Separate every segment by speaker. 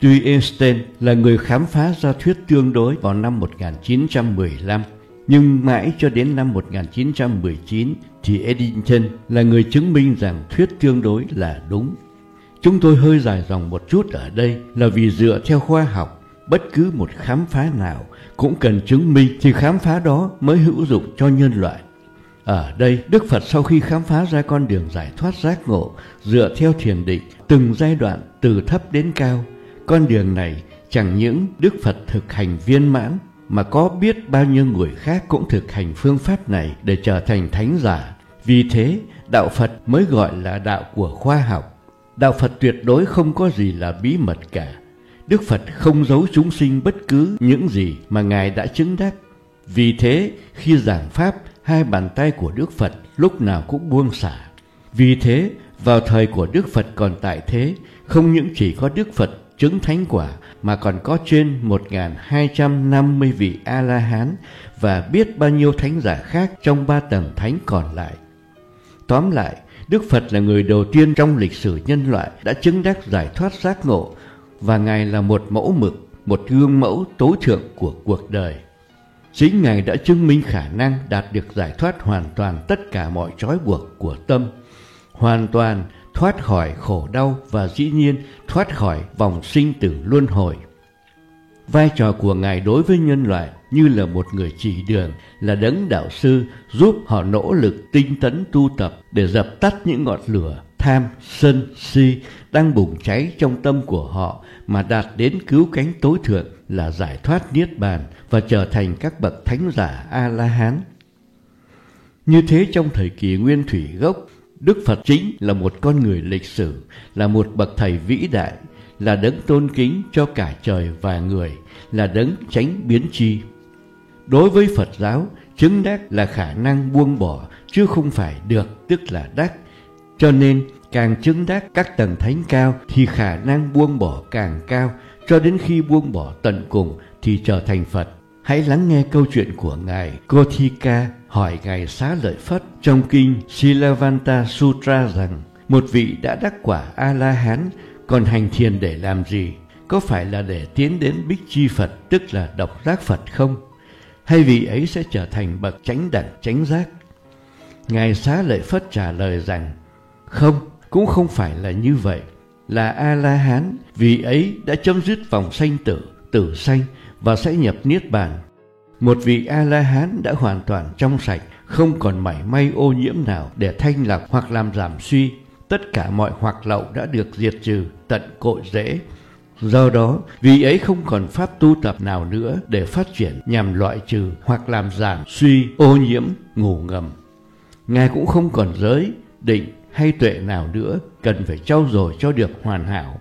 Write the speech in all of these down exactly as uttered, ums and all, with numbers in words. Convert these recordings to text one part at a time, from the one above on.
Speaker 1: Tuy Einstein là người khám phá ra thuyết tương đối vào năm một nghìn chín trăm mười lăm, nhưng mãi cho đến năm một nghìn chín trăm mười chín thì Eddington là người chứng minh rằng thuyết tương đối là đúng. Chúng tôi hơi dài dòng một chút ở đây là vì dựa theo khoa học, bất cứ một khám phá nào cũng cần chứng minh thì khám phá đó mới hữu dụng cho nhân loại. Ở đây, Đức Phật sau khi khám phá ra con đường giải thoát giác ngộ dựa theo thiền định từng giai đoạn từ thấp đến cao, con đường này chẳng những Đức Phật thực hành viên mãn mà có biết bao nhiêu người khác cũng thực hành phương pháp này để trở thành thánh giả. Vì thế, đạo Phật mới gọi là đạo của khoa học. Đạo Phật tuyệt đối không có gì là bí mật cả. Đức Phật không giấu chúng sinh bất cứ những gì mà Ngài đã chứng đắc. Vì thế, khi giảng pháp, hai bàn tay của Đức Phật lúc nào cũng buông xả. Vì thế, vào thời của Đức Phật còn tại thế, không những chỉ có Đức Phật chứng thánh quả mà còn có trên một nghìn hai trăm năm mươi vị A-la-hán và biết bao nhiêu thánh giả khác trong ba tầng thánh còn lại. Tóm lại, Đức Phật là người đầu tiên trong lịch sử nhân loại đã chứng đắc giải thoát giác ngộ, và Ngài là một mẫu mực, một gương mẫu tối thượng của cuộc đời. Chính Ngài đã chứng minh khả năng đạt được giải thoát hoàn toàn tất cả mọi trói buộc của tâm, hoàn toàn thoát khỏi khổ đau và dĩ nhiên thoát khỏi vòng sinh tử luân hồi. Vai trò của Ngài đối với nhân loại như là một người chỉ đường, là đấng đạo sư giúp họ nỗ lực tinh tấn tu tập để dập tắt những ngọn lửa tham, sân, si đang bùng cháy trong tâm của họ mà đạt đến cứu cánh tối thượng là giải thoát niết bàn và trở thành các bậc thánh giả A-la-hán. Như thế trong thời kỳ nguyên thủy gốc, Đức Phật chính là một con người lịch sử, là một bậc thầy vĩ đại, là đấng tôn kính cho cả trời và người, là đấng chánh biến tri. Đối với Phật giáo, chứng đắc là khả năng buông bỏ, chứ không phải được, tức là đắc. Cho nên, càng chứng đắc các tầng thánh cao thì khả năng buông bỏ càng cao, cho đến khi buông bỏ tận cùng thì trở thành Phật. Hãy lắng nghe câu chuyện của Ngài Gothika hỏi Ngài Xá Lợi Phất trong kinh Silavanta Sutra rằng: một vị đã đắc quả A-la-hán còn hành thiền để làm gì? Có phải là để tiến đến Bích Chi Phật, tức là độc giác Phật không? Hay vị ấy sẽ trở thành bậc chánh đẳng chánh giác? Ngài Xá Lợi Phất trả lời rằng: không, cũng không phải là như vậy. Là A-la-hán, vị ấy đã chấm dứt vòng sanh tử, tử sanh và sẽ nhập niết bàn. Một vị A-la-hán đã hoàn toàn trong sạch, không còn mảy may ô nhiễm nào để thanh lọc hoặc làm giảm suy. Tất cả mọi hoặc lậu đã được diệt trừ tận cội rễ. Do đó, vị ấy không còn pháp tu tập nào nữa để phát triển nhằm loại trừ hoặc làm giảm suy, ô nhiễm, ngủ ngầm. Ngài cũng không còn giới, định hay tuệ nào nữa cần phải trau dồi cho được hoàn hảo.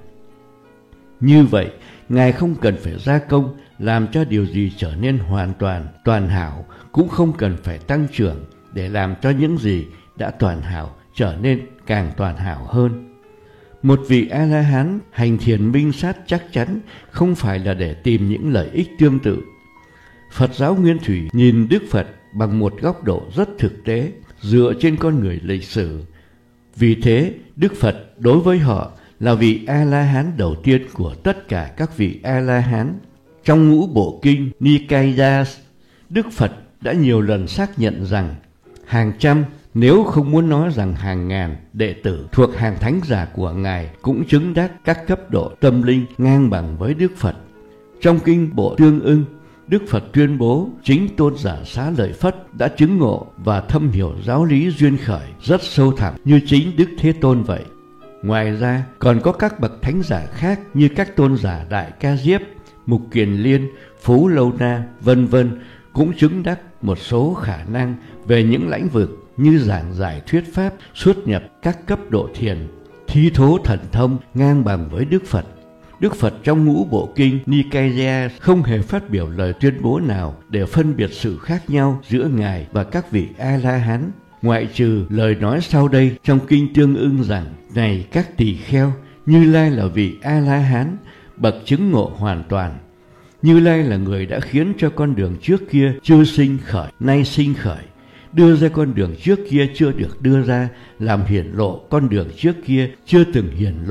Speaker 1: Như vậy, Ngài không cần phải gia công làm cho điều gì trở nên hoàn toàn, toàn hảo, cũng không cần phải tăng trưởng để làm cho những gì đã toàn hảo trở nên càng toàn hảo hơn. Một vị A-la-hán hành thiền minh sát chắc chắn không phải là để tìm những lợi ích tương tự. Phật giáo nguyên thủy nhìn Đức Phật bằng một góc độ rất thực tế, dựa trên con người lịch sử. Vì thế, Đức Phật đối với họ là vị A-la-hán đầu tiên của tất cả các vị A-la-hán. Trong ngũ bộ kinh Nikayas, Đức Phật đã nhiều lần xác nhận rằng hàng trăm, nếu không muốn nói rằng hàng ngàn đệ tử thuộc hàng thánh giả của Ngài cũng chứng đắc các cấp độ tâm linh ngang bằng với Đức Phật. Trong kinh Bộ Tương Ưng, Đức Phật tuyên bố chính tôn giả Xá Lợi Phất đã chứng ngộ và thâm hiểu giáo lý duyên khởi rất sâu thẳm như chính Đức Thế Tôn vậy. Ngoài ra, còn có các bậc thánh giả khác như các tôn giả Đại Ca Diếp, Mục Kiền Liên, Phú Lâu Na, vân vân cũng chứng đắc một số khả năng về những lĩnh vực như giảng giải thuyết pháp, xuất nhập các cấp độ thiền, thi thố thần thông ngang bằng với Đức Phật. Đức Phật trong ngũ bộ kinh Nikaya không hề phát biểu lời tuyên bố nào để phân biệt sự khác nhau giữa Ngài và các vị A-la-hán, ngoại trừ lời nói sau đây trong kinh Tương Ưng rằng: này các tỳ kheo, Như Lai là vị A-la-hán, bậc chứng ngộ hoàn toàn. Như Lai là người đã khiến cho con đường trước kia chưa sinh khởi, nay sinh khởi, đưa ra con đường trước kia chưa được đưa ra, làm hiển lộ con đường trước kia chưa từng hiển lộ.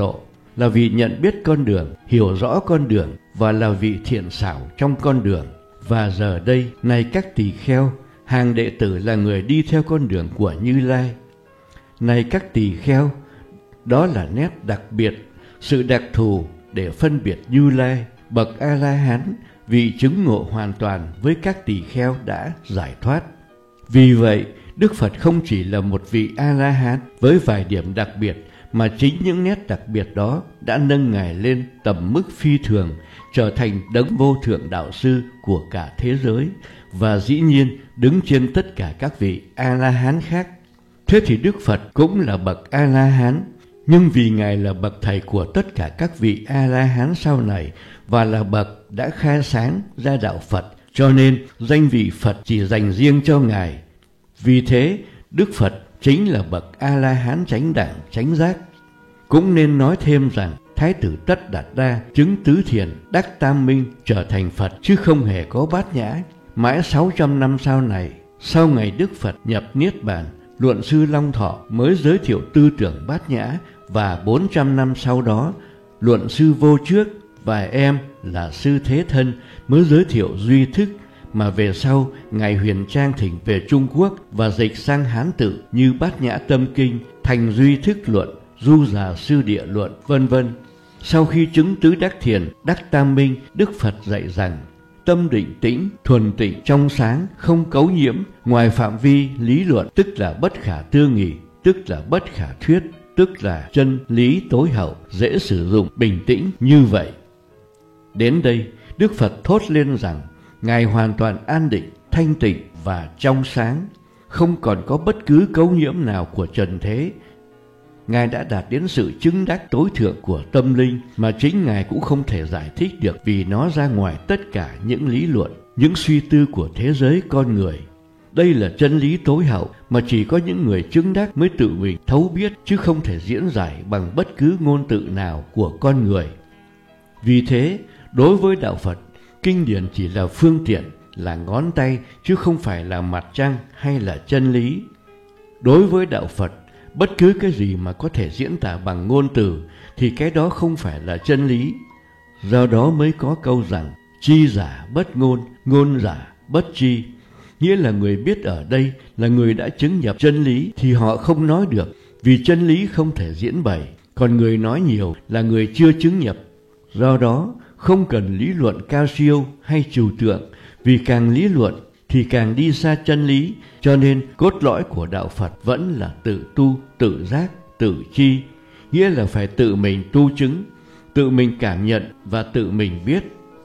Speaker 1: là vì nhận biết con đường, hiểu rõ con đường và là vị thiện xảo trong con đường. Và giờ đây, này các tỳ kheo, hàng đệ tử là người đi theo con đường của Như Lai. Này các tỳ kheo, đó là nét đặc biệt, sự đặc thù để phân biệt Như Lai, bậc A-la-hán, vị chứng ngộ hoàn toàn với các tỳ kheo đã giải thoát. Vì vậy, Đức Phật không chỉ là một vị A-la-hán với vài điểm đặc biệt, mà chính những nét đặc biệt đó đã nâng Ngài lên tầm mức phi thường, trở thành đấng vô thượng đạo sư của cả thế giới, và dĩ nhiên đứng trên tất cả các vị A-la-hán khác. Thế thì Đức Phật cũng là bậc A-la-hán, nhưng vì Ngài là bậc thầy của tất cả các vị A-la-hán sau này và là bậc đã khai sáng ra đạo Phật, cho nên danh vị Phật chỉ dành riêng cho Ngài. Vì thế, Đức Phật chính là bậc A-la-hán chánh đẳng, chánh giác. Cũng nên nói thêm rằng Thái tử Tất Đạt Đa chứng tứ thiền, đắc tam minh, trở thành Phật chứ không hề có bát nhã. Mãi sáu trăm năm sau này, sau ngày Đức Phật nhập Niết Bàn, Luận sư Long Thọ mới giới thiệu tư tưởng bát nhã, và bốn trăm năm sau đó, Luận sư Vô Trước và em là sư Thế Thân mới giới thiệu duy thức, mà về sau Ngài Huyền Trang thỉnh về Trung Quốc và dịch sang Hán tự như Bát Nhã Tâm Kinh, thành Duy Thức Luận, Du Già Sư Địa Luận, vân vân. Sau khi chứng tứ đắc thiền, đắc tam minh, Đức Phật dạy rằng tâm định tĩnh, thuần tịnh, trong sáng, không cấu nhiễm, ngoài phạm vi lý luận, tức là bất khả tư nghị, tức là bất khả thuyết, tức là chân lý tối hậu, dễ sử dụng, bình tĩnh như vậy. Đến đây, Đức Phật thốt lên rằng Ngài hoàn toàn an định, thanh tịnh và trong sáng, không còn có bất cứ cấu nhiễm nào của trần thế. Ngài đã đạt đến sự chứng đắc tối thượng của tâm linh mà chính Ngài cũng không thể giải thích được, vì nó ra ngoài tất cả những lý luận, những suy tư của thế giới con người. Đây là chân lý tối hậu mà chỉ có những người chứng đắc mới tự mình thấu biết, chứ không thể diễn giải bằng bất cứ ngôn từ nào của con người. Vì thế, đối với đạo Phật, kinh điển chỉ là phương tiện, là ngón tay, chứ không phải là mặt trăng hay là chân lý. Đối với đạo Phật, bất cứ cái gì mà có thể diễn tả bằng ngôn từ thì cái đó không phải là chân lý. Do đó mới có câu rằng chi giả bất ngôn, ngôn giả bất chi. Nghĩa là người biết ở đây là người đã chứng nhập chân lý thì họ không nói được, vì chân lý không thể diễn bày. Còn người nói nhiều là người chưa chứng nhập. Do đó không cần lý luận cao siêu hay trừu tượng, vì càng lý luận thì càng đi xa chân lý. Cho nên cốt lõi của đạo Phật vẫn là tự tu, tự giác, tự chi, nghĩa là phải tự mình tu chứng, tự mình cảm nhận và tự mình biết.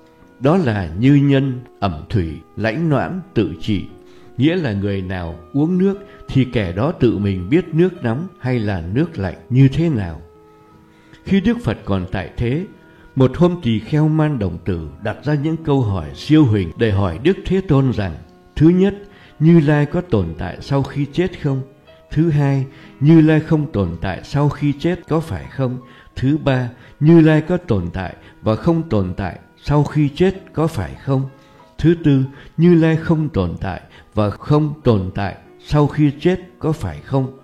Speaker 1: Đó là như nhân, ẩm thủy, lãnh noãn, tự trị, nghĩa là người nào uống nước thì kẻ đó tự mình biết nước nóng hay là nước lạnh như thế nào. Khi Đức Phật còn tại thế, một hôm tỳ kheo Man Đồng Tử đặt ra những câu hỏi siêu huỳnh để hỏi Đức Thế Tôn rằng: thứ nhất, Như Lai có tồn tại sau khi chết không? Thứ hai, Như Lai không tồn tại sau khi chết có phải không? Thứ ba, Như Lai có tồn tại và không tồn tại sau khi chết có phải không? Thứ tư, Như Lai không tồn tại và không tồn tại sau khi chết có phải không?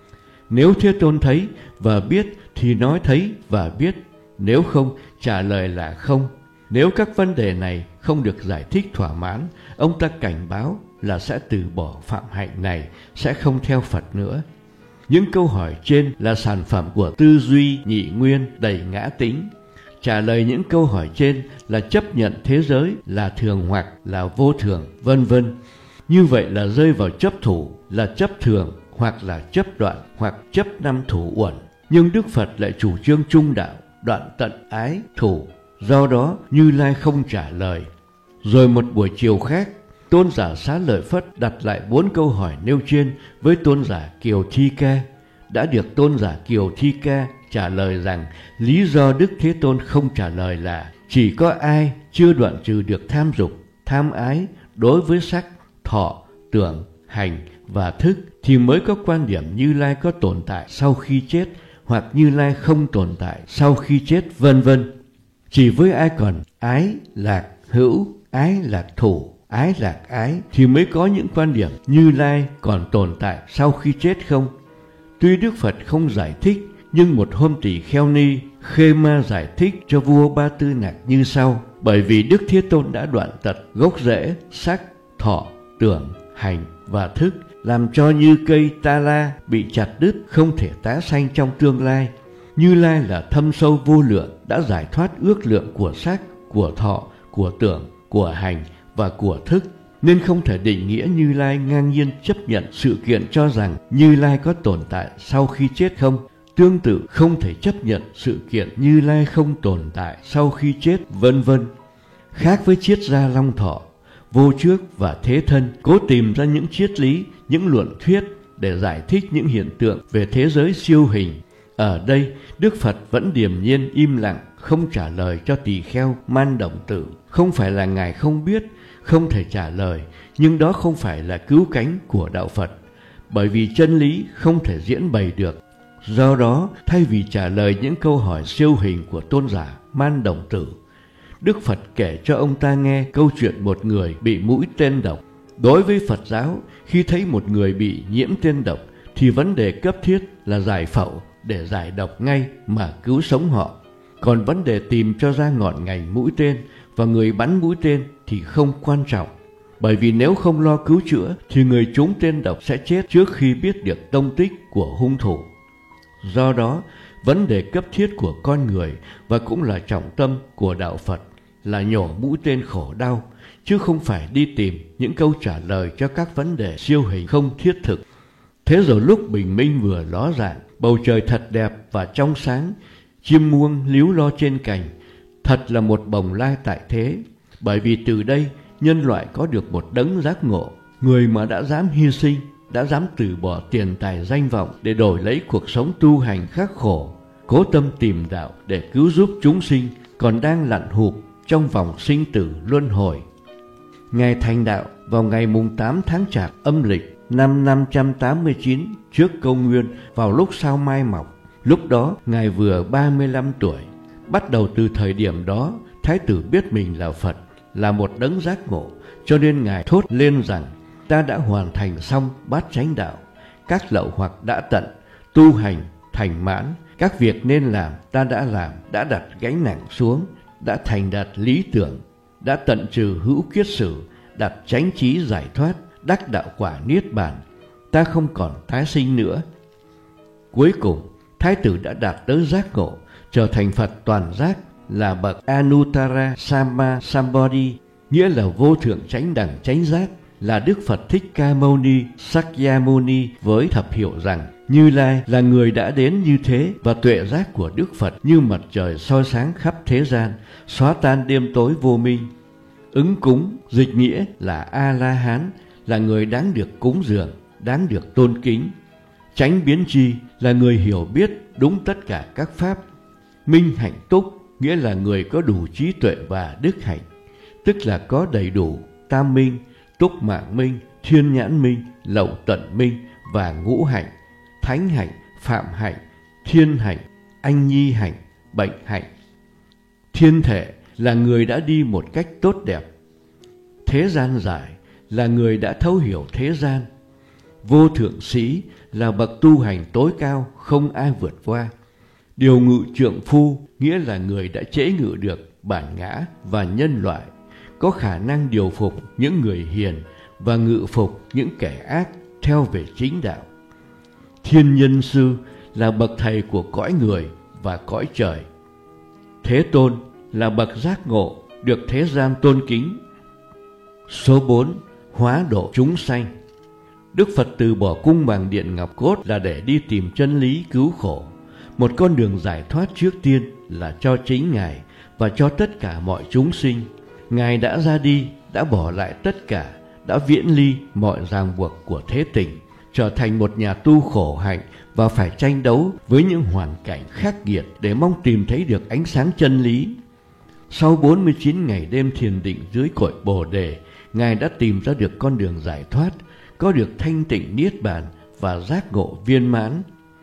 Speaker 1: Nếu Thế Tôn thấy và biết thì nói thấy và biết, nếu không, trả lời là không. Nếu các vấn đề này không được giải thích thỏa mãn, ông ta cảnh báo là sẽ từ bỏ phạm hạnh này, sẽ không theo Phật nữa. Những câu hỏi trên là sản phẩm của tư duy nhị nguyên đầy ngã tính. Trả lời những câu hỏi trên là chấp nhận thế giới là thường hoặc là vô thường, vân vân. Như vậy là rơi vào chấp thủ, là chấp thường, hoặc là chấp đoạn, hoặc chấp năm thủ uẩn. Nhưng Đức Phật lại chủ trương trung đạo, đoạn tận ái thủ. Do đó Như Lai không trả lời. Rồi một buổi chiều khác, Tôn giả Xá Lợi Phất đặt lại bốn câu hỏi nêu trên với Tôn giả Kiều Thi Ca. Đã được Tôn giả Kiều Thi Ca trả lời rằng lý do Đức Thế Tôn không trả lời là chỉ có ai chưa đoạn trừ được tham dục, tham ái đối với sắc, thọ, tưởng, hành và thức thì mới có quan điểm Như Lai có tồn tại sau khi chết, hoặc Như Lai không tồn tại sau khi chết, vân vân. Chỉ với ai còn ái lạc hữu, ái lạc thủ, ái lạc ái thì mới có những quan điểm Như Lai còn tồn tại sau khi chết không. Tuy Đức Phật không giải thích, nhưng một hôm tỳ kheo ni Khê Ma giải thích cho vua Ba Tư Nặc như sau: bởi vì Đức Thế Tôn đã đoạn tật gốc rễ sắc, thọ, tưởng, hành và thức, làm cho như cây ta la bị chặt đứt, không thể tái sanh trong tương lai. Như Lai là thâm sâu vô lượng, đã giải thoát ước lượng của sắc, của thọ, của tưởng, của hành và của thức, nên không thể định nghĩa Như Lai ngang nhiên chấp nhận sự kiện cho rằng Như Lai có tồn tại sau khi chết không. Tương tự không thể chấp nhận sự kiện Như Lai không tồn tại sau khi chết, vân vân. Khác với triết gia Long Thọ, Vô Trước và Thế Thân cố tìm ra những triết lý, những luận thuyết để giải thích những hiện tượng về thế giới siêu hình. Ở đây, Đức Phật vẫn điềm nhiên im lặng, không trả lời cho tỳ kheo Man Đồng Tử. Không phải là Ngài không biết, không thể trả lời, nhưng đó không phải là cứu cánh của đạo Phật, bởi vì chân lý không thể diễn bày được. Do đó, thay vì trả lời những câu hỏi siêu hình của tôn giả Man Đồng Tử, Đức Phật kể cho ông ta nghe câu chuyện một người bị mũi tên độc. Đối với Phật giáo, khi thấy một người bị nhiễm tên độc thì vấn đề cấp thiết là giải phẫu để giải độc ngay mà cứu sống họ. Còn vấn đề tìm cho ra ngọn ngành mũi tên và người bắn mũi tên thì không quan trọng, bởi vì nếu không lo cứu chữa thì người trúng tên độc sẽ chết trước khi biết được tông tích của hung thủ. Do đó, vấn đề cấp thiết của con người và cũng là trọng tâm của đạo Phật là nhổ mũi tên khổ đau, chứ không phải đi tìm những câu trả lời cho các vấn đề siêu hình không thiết thực. Thế rồi lúc bình minh vừa ló dạng, bầu trời thật đẹp và trong sáng, chim muông líu lo trên cành, thật là một bồng lai tại thế. Bởi vì từ đây nhân loại có được một đấng giác ngộ, người mà đã dám hy sinh, đã dám từ bỏ tiền tài danh vọng để đổi lấy cuộc sống tu hành khắc khổ, cố tâm tìm đạo để cứu giúp chúng sinh còn đang lặn hụp trong vòng sinh tử luân hồi. Ngài thành đạo vào ngày mùng tám tháng Chạp âm lịch năm năm trăm tám mươi chín trước công nguyên, vào lúc sao mai mọc. Lúc đó Ngài vừa ba mươi lăm tuổi. Bắt đầu từ thời điểm đó, Thái tử biết mình là Phật, là một đấng giác ngộ, cho nên Ngài thốt lên rằng: ta đã hoàn thành xong bát chánh đạo, các lậu hoặc đã tận, tu hành thành mãn, các việc nên làm ta đã làm, đã đặt gánh nặng xuống, đã thành đạt lý tưởng, đã tận trừ hữu kiết sử, đặt chánh trí giải thoát, đắc đạo quả niết bàn, ta không còn tái sinh nữa. Cuối cùng, Thái tử đã đạt tới giác ngộ, trở thành Phật toàn giác, là bậc Anuttara Samma Sambodhi, nghĩa là vô thượng chánh đẳng chánh giác, là Đức Phật Thích Ca Mâu Ni Sakyamuni với thập hiệu rằng Như Lai là người đã đến như thế, và tuệ giác của Đức Phật như mặt trời soi sáng khắp thế gian, xóa tan đêm tối vô minh. Ứng cúng dịch nghĩa là A-la-hán, là người đáng được cúng dường, đáng được tôn kính. Chánh biến tri là người hiểu biết đúng tất cả các pháp. Minh hạnh túc nghĩa là người có đủ trí tuệ và đức hạnh, tức là có đầy đủ tam minh, túc mạng minh, thiên nhãn minh, lậu tận minh và ngũ hạnh: thánh hạnh, phạm hạnh, thiên hạnh, anh nhi hạnh, bệnh hạnh. Thiên thể là người đã đi một cách tốt đẹp. Thế gian giải là người đã thấu hiểu thế gian. Vô thượng sĩ là bậc tu hành tối cao, không ai vượt qua. Điều ngự trượng phu nghĩa là người đã chế ngự được bản ngã và nhân loại, có khả năng điều phục những người hiền và ngự phục những kẻ ác theo về chính đạo. Thiên nhân sư là bậc thầy của cõi người và cõi trời. Thế Tôn là bậc giác ngộ, được thế gian tôn kính. Số bốn. Hóa độ chúng sanh. Đức Phật từ bỏ cung bằng điện ngọc cốt là để đi tìm chân lý cứu khổ. Một con đường giải thoát trước tiên là cho chính Ngài và cho tất cả mọi chúng sinh. Ngài đã ra đi, đã bỏ lại tất cả, đã viễn ly mọi ràng buộc của thế tình, trở thành một nhà tu khổ hạnh và phải tranh đấu với những hoàn cảnh khắc nghiệt để mong tìm thấy được ánh sáng chân lý. Sau bốn mươi chín ngày đêm thiền định dưới cội Bồ Đề, Ngài đã tìm ra được con đường giải thoát, có được thanh tịnh niết bàn và giác ngộ viên mãn.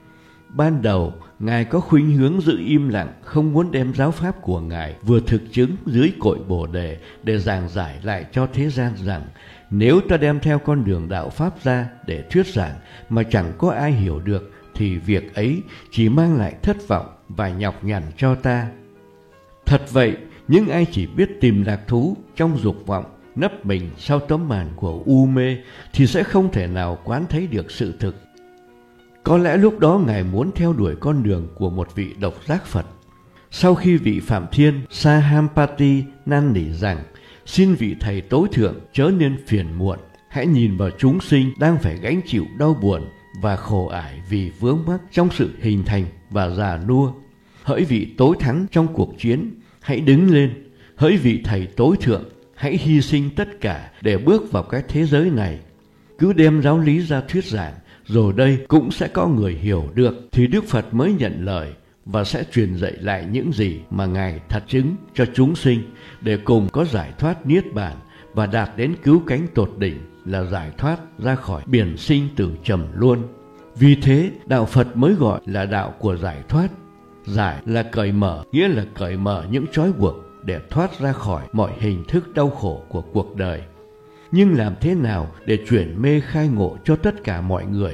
Speaker 1: Ban đầu, Ngài có khuynh hướng giữ im lặng, không muốn đem giáo pháp của Ngài vừa thực chứng dưới cội Bồ Đề để giảng giải lại cho thế gian rằng nếu ta đem theo con đường đạo pháp ra để thuyết giảng mà chẳng có ai hiểu được thì việc ấy chỉ mang lại thất vọng và nhọc nhằn cho ta. Thật vậy, những ai chỉ biết tìm lạc thú trong dục vọng, nấp mình sau tấm màn của u mê thì sẽ không thể nào quán thấy được sự thực. Có lẽ lúc đó Ngài muốn theo đuổi con đường của một vị độc giác Phật. Sau khi vị Phạm Thiên Sahampati năn nỉ rằng: xin vị thầy tối thượng chớ nên phiền muộn, hãy nhìn vào chúng sinh đang phải gánh chịu đau buồn và khổ ải vì vướng mắc trong sự hình thành và già nua. Hỡi vị tối thắng trong cuộc chiến, hãy đứng lên. Hỡi vị thầy tối thượng, hãy hy sinh tất cả để bước vào cái thế giới này. Cứ đem giáo lý ra thuyết giảng, rồi đây cũng sẽ có người hiểu được, thì Đức Phật mới nhận lời và sẽ truyền dạy lại những gì mà Ngài thật chứng cho chúng sinh, để cùng có giải thoát niết bàn và đạt đến cứu cánh tột đỉnh là giải thoát ra khỏi biển sinh tử trầm luân. Vì thế, đạo Phật mới gọi là đạo của giải thoát. Giải là cởi mở, nghĩa là cởi mở những trói buộc để thoát ra khỏi mọi hình thức đau khổ của cuộc đời. Nhưng làm thế nào để chuyển mê khai ngộ cho tất cả mọi người?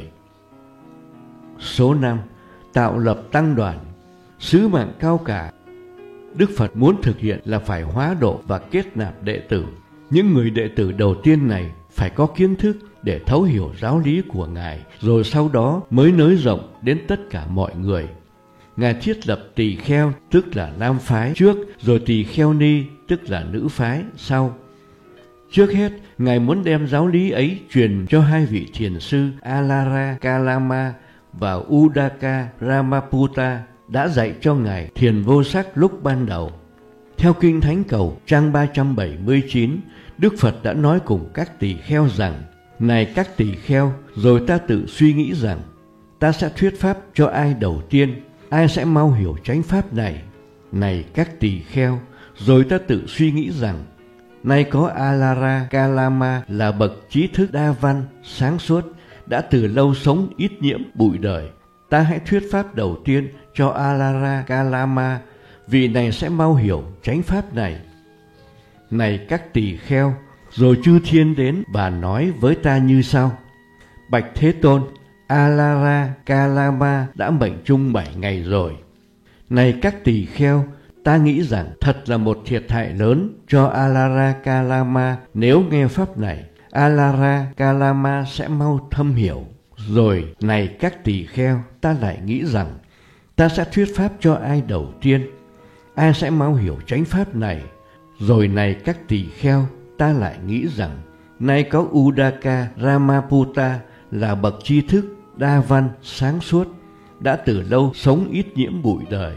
Speaker 1: Số năm. Tạo lập tăng đoàn. Sứ mạng cao cả Đức Phật muốn thực hiện là phải hóa độ và kết nạp đệ tử. Những người đệ tử đầu tiên này phải có kiến thức để thấu hiểu giáo lý của Ngài, rồi sau đó mới nới rộng đến tất cả mọi người. Ngài thiết lập tỳ kheo, tức là nam phái trước, rồi tỳ kheo ni, tức là nữ phái sau. Trước hết, Ngài muốn đem giáo lý ấy truyền cho hai vị thiền sư Alara Kalama và Udaka Ramaputta đã dạy cho Ngài thiền vô sắc lúc ban đầu. Theo Kinh Thánh Cầu trang ba trăm bảy mươi chín, Đức Phật đã nói cùng các tỳ kheo rằng: này các tỳ kheo, rồi ta tự suy nghĩ rằng ta sẽ thuyết pháp cho ai đầu tiên, ai sẽ mau hiểu chánh pháp này. Này các tỳ kheo, rồi ta tự suy nghĩ rằng nay có Alara Kalama là bậc trí thức đa văn, sáng suốt, đã từ lâu sống ít nhiễm bụi đời. Ta hãy thuyết pháp đầu tiên cho Alara Kalama, vị này sẽ mau hiểu chánh pháp này. Này các tỳ kheo, rồi chư thiên đến và nói với ta như sau: bạch Thế Tôn, Alara Kalama đã mệnh chung bảy ngày rồi. Này các tỳ kheo, ta nghĩ rằng thật là một thiệt hại lớn cho Alara Kalama nếu nghe pháp này. Alara Kalama sẽ mau thâm hiểu. Rồi này các tỳ kheo, ta lại nghĩ rằng ta sẽ thuyết pháp cho ai đầu tiên, ai sẽ mau hiểu chánh pháp này. Rồi này các tỳ kheo, ta lại nghĩ rằng nay có Udaka Ramaputta là bậc tri thức đa văn, sáng suốt, đã từ lâu sống ít nhiễm bụi đời.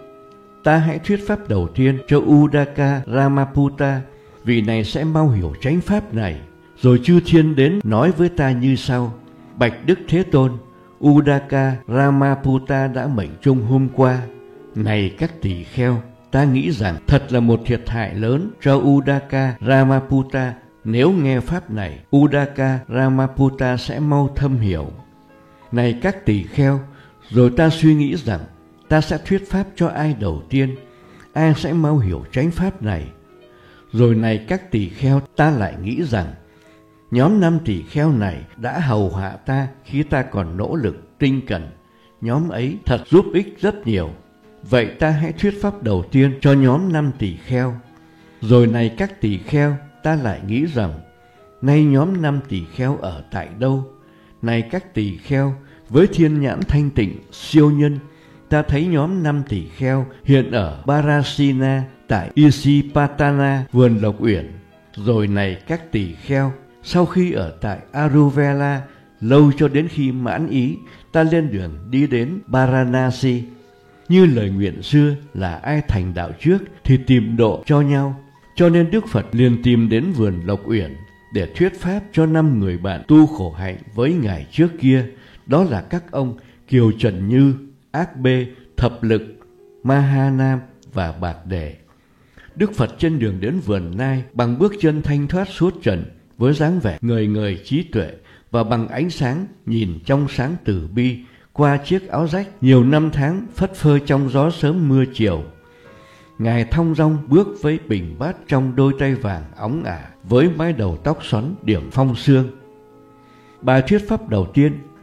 Speaker 1: Ta hãy thuyết pháp đầu tiên cho Udaka Ramaputta, vị này sẽ mau hiểu chánh pháp này. Rồi chư thiên đến nói với ta như sau: bạch Đức Thế Tôn, Udaka Ramaputta đã mệnh chung hôm qua. Này các tỳ kheo, ta nghĩ rằng thật là một thiệt hại lớn cho Udaka Ramaputta nếu nghe pháp này. Udaka Ramaputta sẽ mau thâm hiểu. Này các tỳ kheo, rồi ta suy nghĩ rằng ta sẽ thuyết pháp cho ai đầu tiên, ai sẽ mau hiểu chánh pháp này. Rồi này các tỳ kheo, ta lại nghĩ rằng nhóm năm tỳ kheo này đã hầu hạ ta khi ta còn nỗ lực tinh cần. Nhóm ấy thật giúp ích rất nhiều. Vậy ta hãy thuyết pháp đầu tiên cho nhóm năm tỳ kheo. Rồi này các tỳ kheo, ta lại nghĩ rằng nay nhóm năm tỳ kheo ở tại đâu? Này các tỳ kheo, với thiên nhãn thanh tịnh siêu nhân, ta thấy nhóm năm tỳ kheo hiện ở Parasina tại Isipatana, vườn Lộc Uyển. Rồi này các tỳ kheo, sau khi ở tại Aruvela lâu cho đến khi mãn ý, ta lên đường đi đến Varanasi. Như lời nguyện xưa là ai thành đạo trước thì tìm độ cho nhau, cho nên Đức Phật liền tìm đến vườn Lộc Uyển để thuyết pháp cho năm người bạn tu khổ hạnh với Ngài trước kia. Đó là các ông Kiều Trần Như, Ác Bê, Thập Lực, Mahanam và Bạc Đề. Đức Phật trên đường đến vườn Nai bằng bước chân thanh thoát suốt trần, với dáng vẻ ngời ngời trí tuệ và bằng ánh sáng nhìn trong sáng từ bi qua chiếc áo rách nhiều năm tháng phất phơ trong gió sớm mưa chiều. Ngài thong dong bước với bình bát trong đôi tay vàng óng ả, với mái đầu tóc xoắn điểm phong sương. Bài thuyết pháp đầu tiên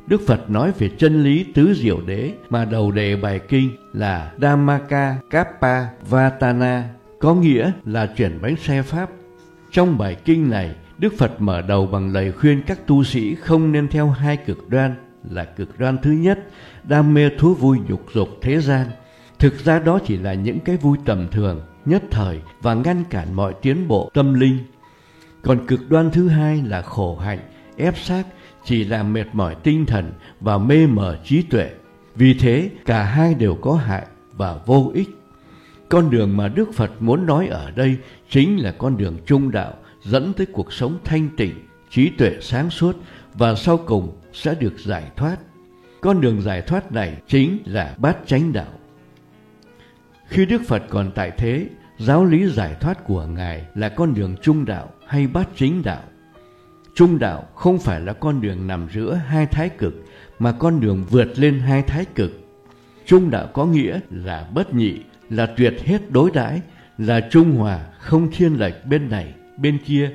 Speaker 1: Đức Phật nói về chân lý tứ diệu đế mà đầu đề bài kinh là Dhammaka Kappa Vatana, có nghĩa là chuyển bánh xe Pháp. Trong bài kinh này, Đức Phật mở đầu bằng lời khuyên các tu sĩ không nên theo hai cực đoan, là cực đoan thứ nhất, đam mê thú vui nhục dục thế gian. Thực ra đó chỉ là những cái vui tầm thường, nhất thời và ngăn cản mọi tiến bộ tâm linh. Còn cực đoan thứ hai là khổ hạnh, ép xác, chỉ làm mệt mỏi tinh thần và mê mờ trí tuệ. Vì thế, cả hai đều có hại và vô ích. Con đường mà Đức Phật muốn nói ở đây chính là con đường trung đạo, dẫn tới cuộc sống thanh tịnh, trí tuệ sáng suốt và sau cùng sẽ được giải thoát. Con đường giải thoát này chính là bát chánh đạo. Khi Đức Phật còn tại thế, giáo lý giải thoát của Ngài là con đường trung đạo hay bát chính đạo. Trung đạo không phải là con đường nằm giữa hai thái cực, mà con đường vượt lên hai thái cực. Trung đạo có nghĩa là bất nhị, là tuyệt hết đối đãi, là trung hòa, không thiên lệch bên này, bên kia.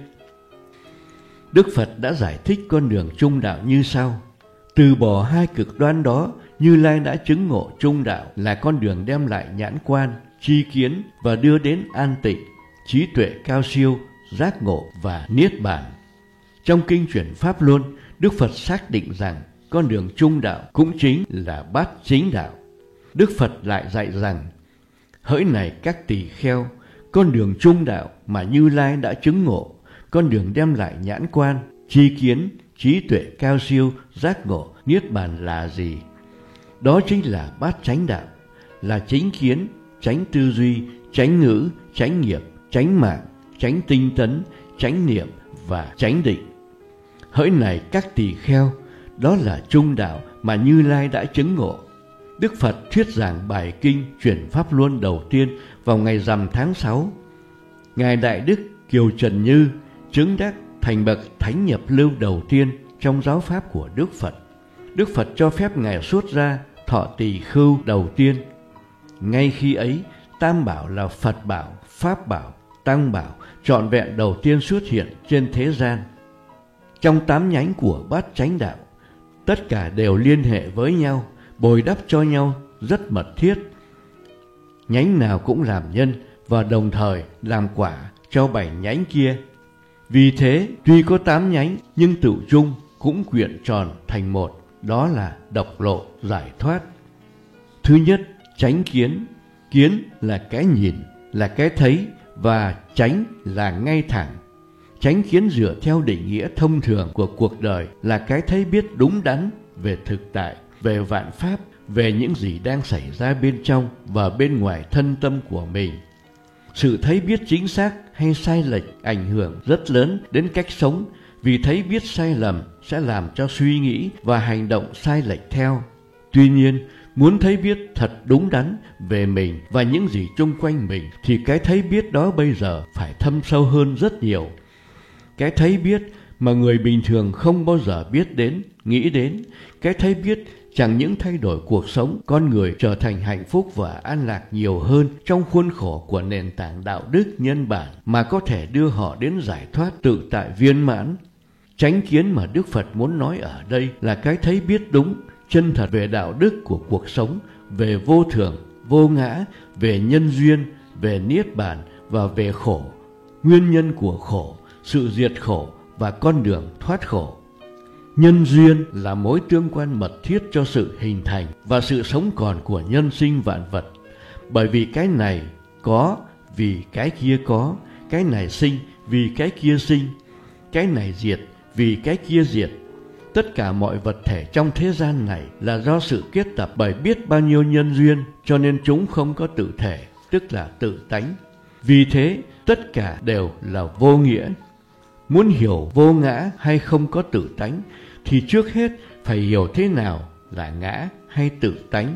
Speaker 1: Đức Phật đã giải thích con đường trung đạo như sau. Từ bỏ hai cực đoan đó, Như Lai đã chứng ngộ trung đạo là con đường đem lại nhãn quan, tri kiến và đưa đến an tịnh, trí tuệ cao siêu, giác ngộ và niết bàn. Trong kinh chuyển Pháp Luân, Đức Phật xác định rằng con đường trung đạo cũng chính là bát chính đạo. Đức Phật lại dạy rằng, hỡi này các tỳ kheo, con đường trung đạo mà Như Lai đã chứng ngộ, con đường đem lại nhãn quan, tri kiến, trí tuệ cao siêu, giác ngộ, niết bàn là gì? Đó chính là bát chánh đạo, là chánh kiến, chánh tư duy, chánh ngữ, chánh nghiệp, chánh mạng, chánh tinh tấn, chánh niệm và chánh định. Hỡi này các tỳ kheo, đó là trung đạo mà Như Lai đã chứng ngộ. Đức Phật thuyết giảng bài kinh chuyển Pháp Luân đầu tiên vào ngày rằm tháng sáu. Ngài Đại Đức Kiều Trần Như chứng đắc thành bậc thánh nhập lưu đầu tiên trong giáo pháp của Đức Phật. Đức Phật cho phép Ngài xuất ra thọ tỳ khưu đầu tiên. Ngay khi ấy, Tam Bảo là Phật Bảo, Pháp Bảo, Tăng Bảo trọn vẹn đầu tiên xuất hiện trên thế gian. Trong tám nhánh của bát chánh đạo, tất cả đều liên hệ với nhau, bồi đắp cho nhau rất mật thiết. Nhánh nào cũng làm nhân và đồng thời làm quả cho bảy nhánh kia. Vì thế, tuy có tám nhánh nhưng tự chung cũng quyện tròn thành một, đó là độc lộ giải thoát. Thứ nhất, chánh kiến. Kiến là cái nhìn, là cái thấy, và chánh là ngay thẳng. Chánh kiến dựa theo định nghĩa thông thường của cuộc đời là cái thấy biết đúng đắn về thực tại, về vạn pháp, về những gì đang xảy ra bên trong và bên ngoài thân tâm của mình. Sự thấy biết chính xác hay sai lệch ảnh hưởng rất lớn đến cách sống, vì thấy biết sai lầm sẽ làm cho suy nghĩ và hành động sai lệch theo. Tuy nhiên, muốn thấy biết thật đúng đắn về mình và những gì chung quanh mình thì cái thấy biết đó bây giờ phải thâm sâu hơn rất nhiều. Cái thấy biết mà người bình thường không bao giờ biết đến, nghĩ đến. Cái thấy biết chẳng những thay đổi cuộc sống con người trở thành hạnh phúc và an lạc nhiều hơn trong khuôn khổ của nền tảng đạo đức nhân bản, mà có thể đưa họ đến giải thoát tự tại viên mãn. Chánh kiến mà Đức Phật muốn nói ở đây là cái thấy biết đúng, chân thật về đạo đức của cuộc sống, về vô thường, vô ngã, về nhân duyên, về niết bàn và về khổ, nguyên nhân của khổ, sự diệt khổ và con đường thoát khổ. Nhân duyên là mối tương quan mật thiết cho sự hình thành và sự sống còn của nhân sinh vạn vật. Bởi vì cái này có vì cái kia có, cái này sinh vì cái kia sinh, cái này diệt vì cái kia diệt. Tất cả mọi vật thể trong thế gian này là do sự kết tập bởi biết bao nhiêu nhân duyên, cho nên chúng không có tự thể, tức là tự tánh. Vì thế, tất cả đều là vô nghĩa. Muốn hiểu vô ngã hay không có tự tánh, thì trước hết phải hiểu thế nào là ngã hay tự tánh.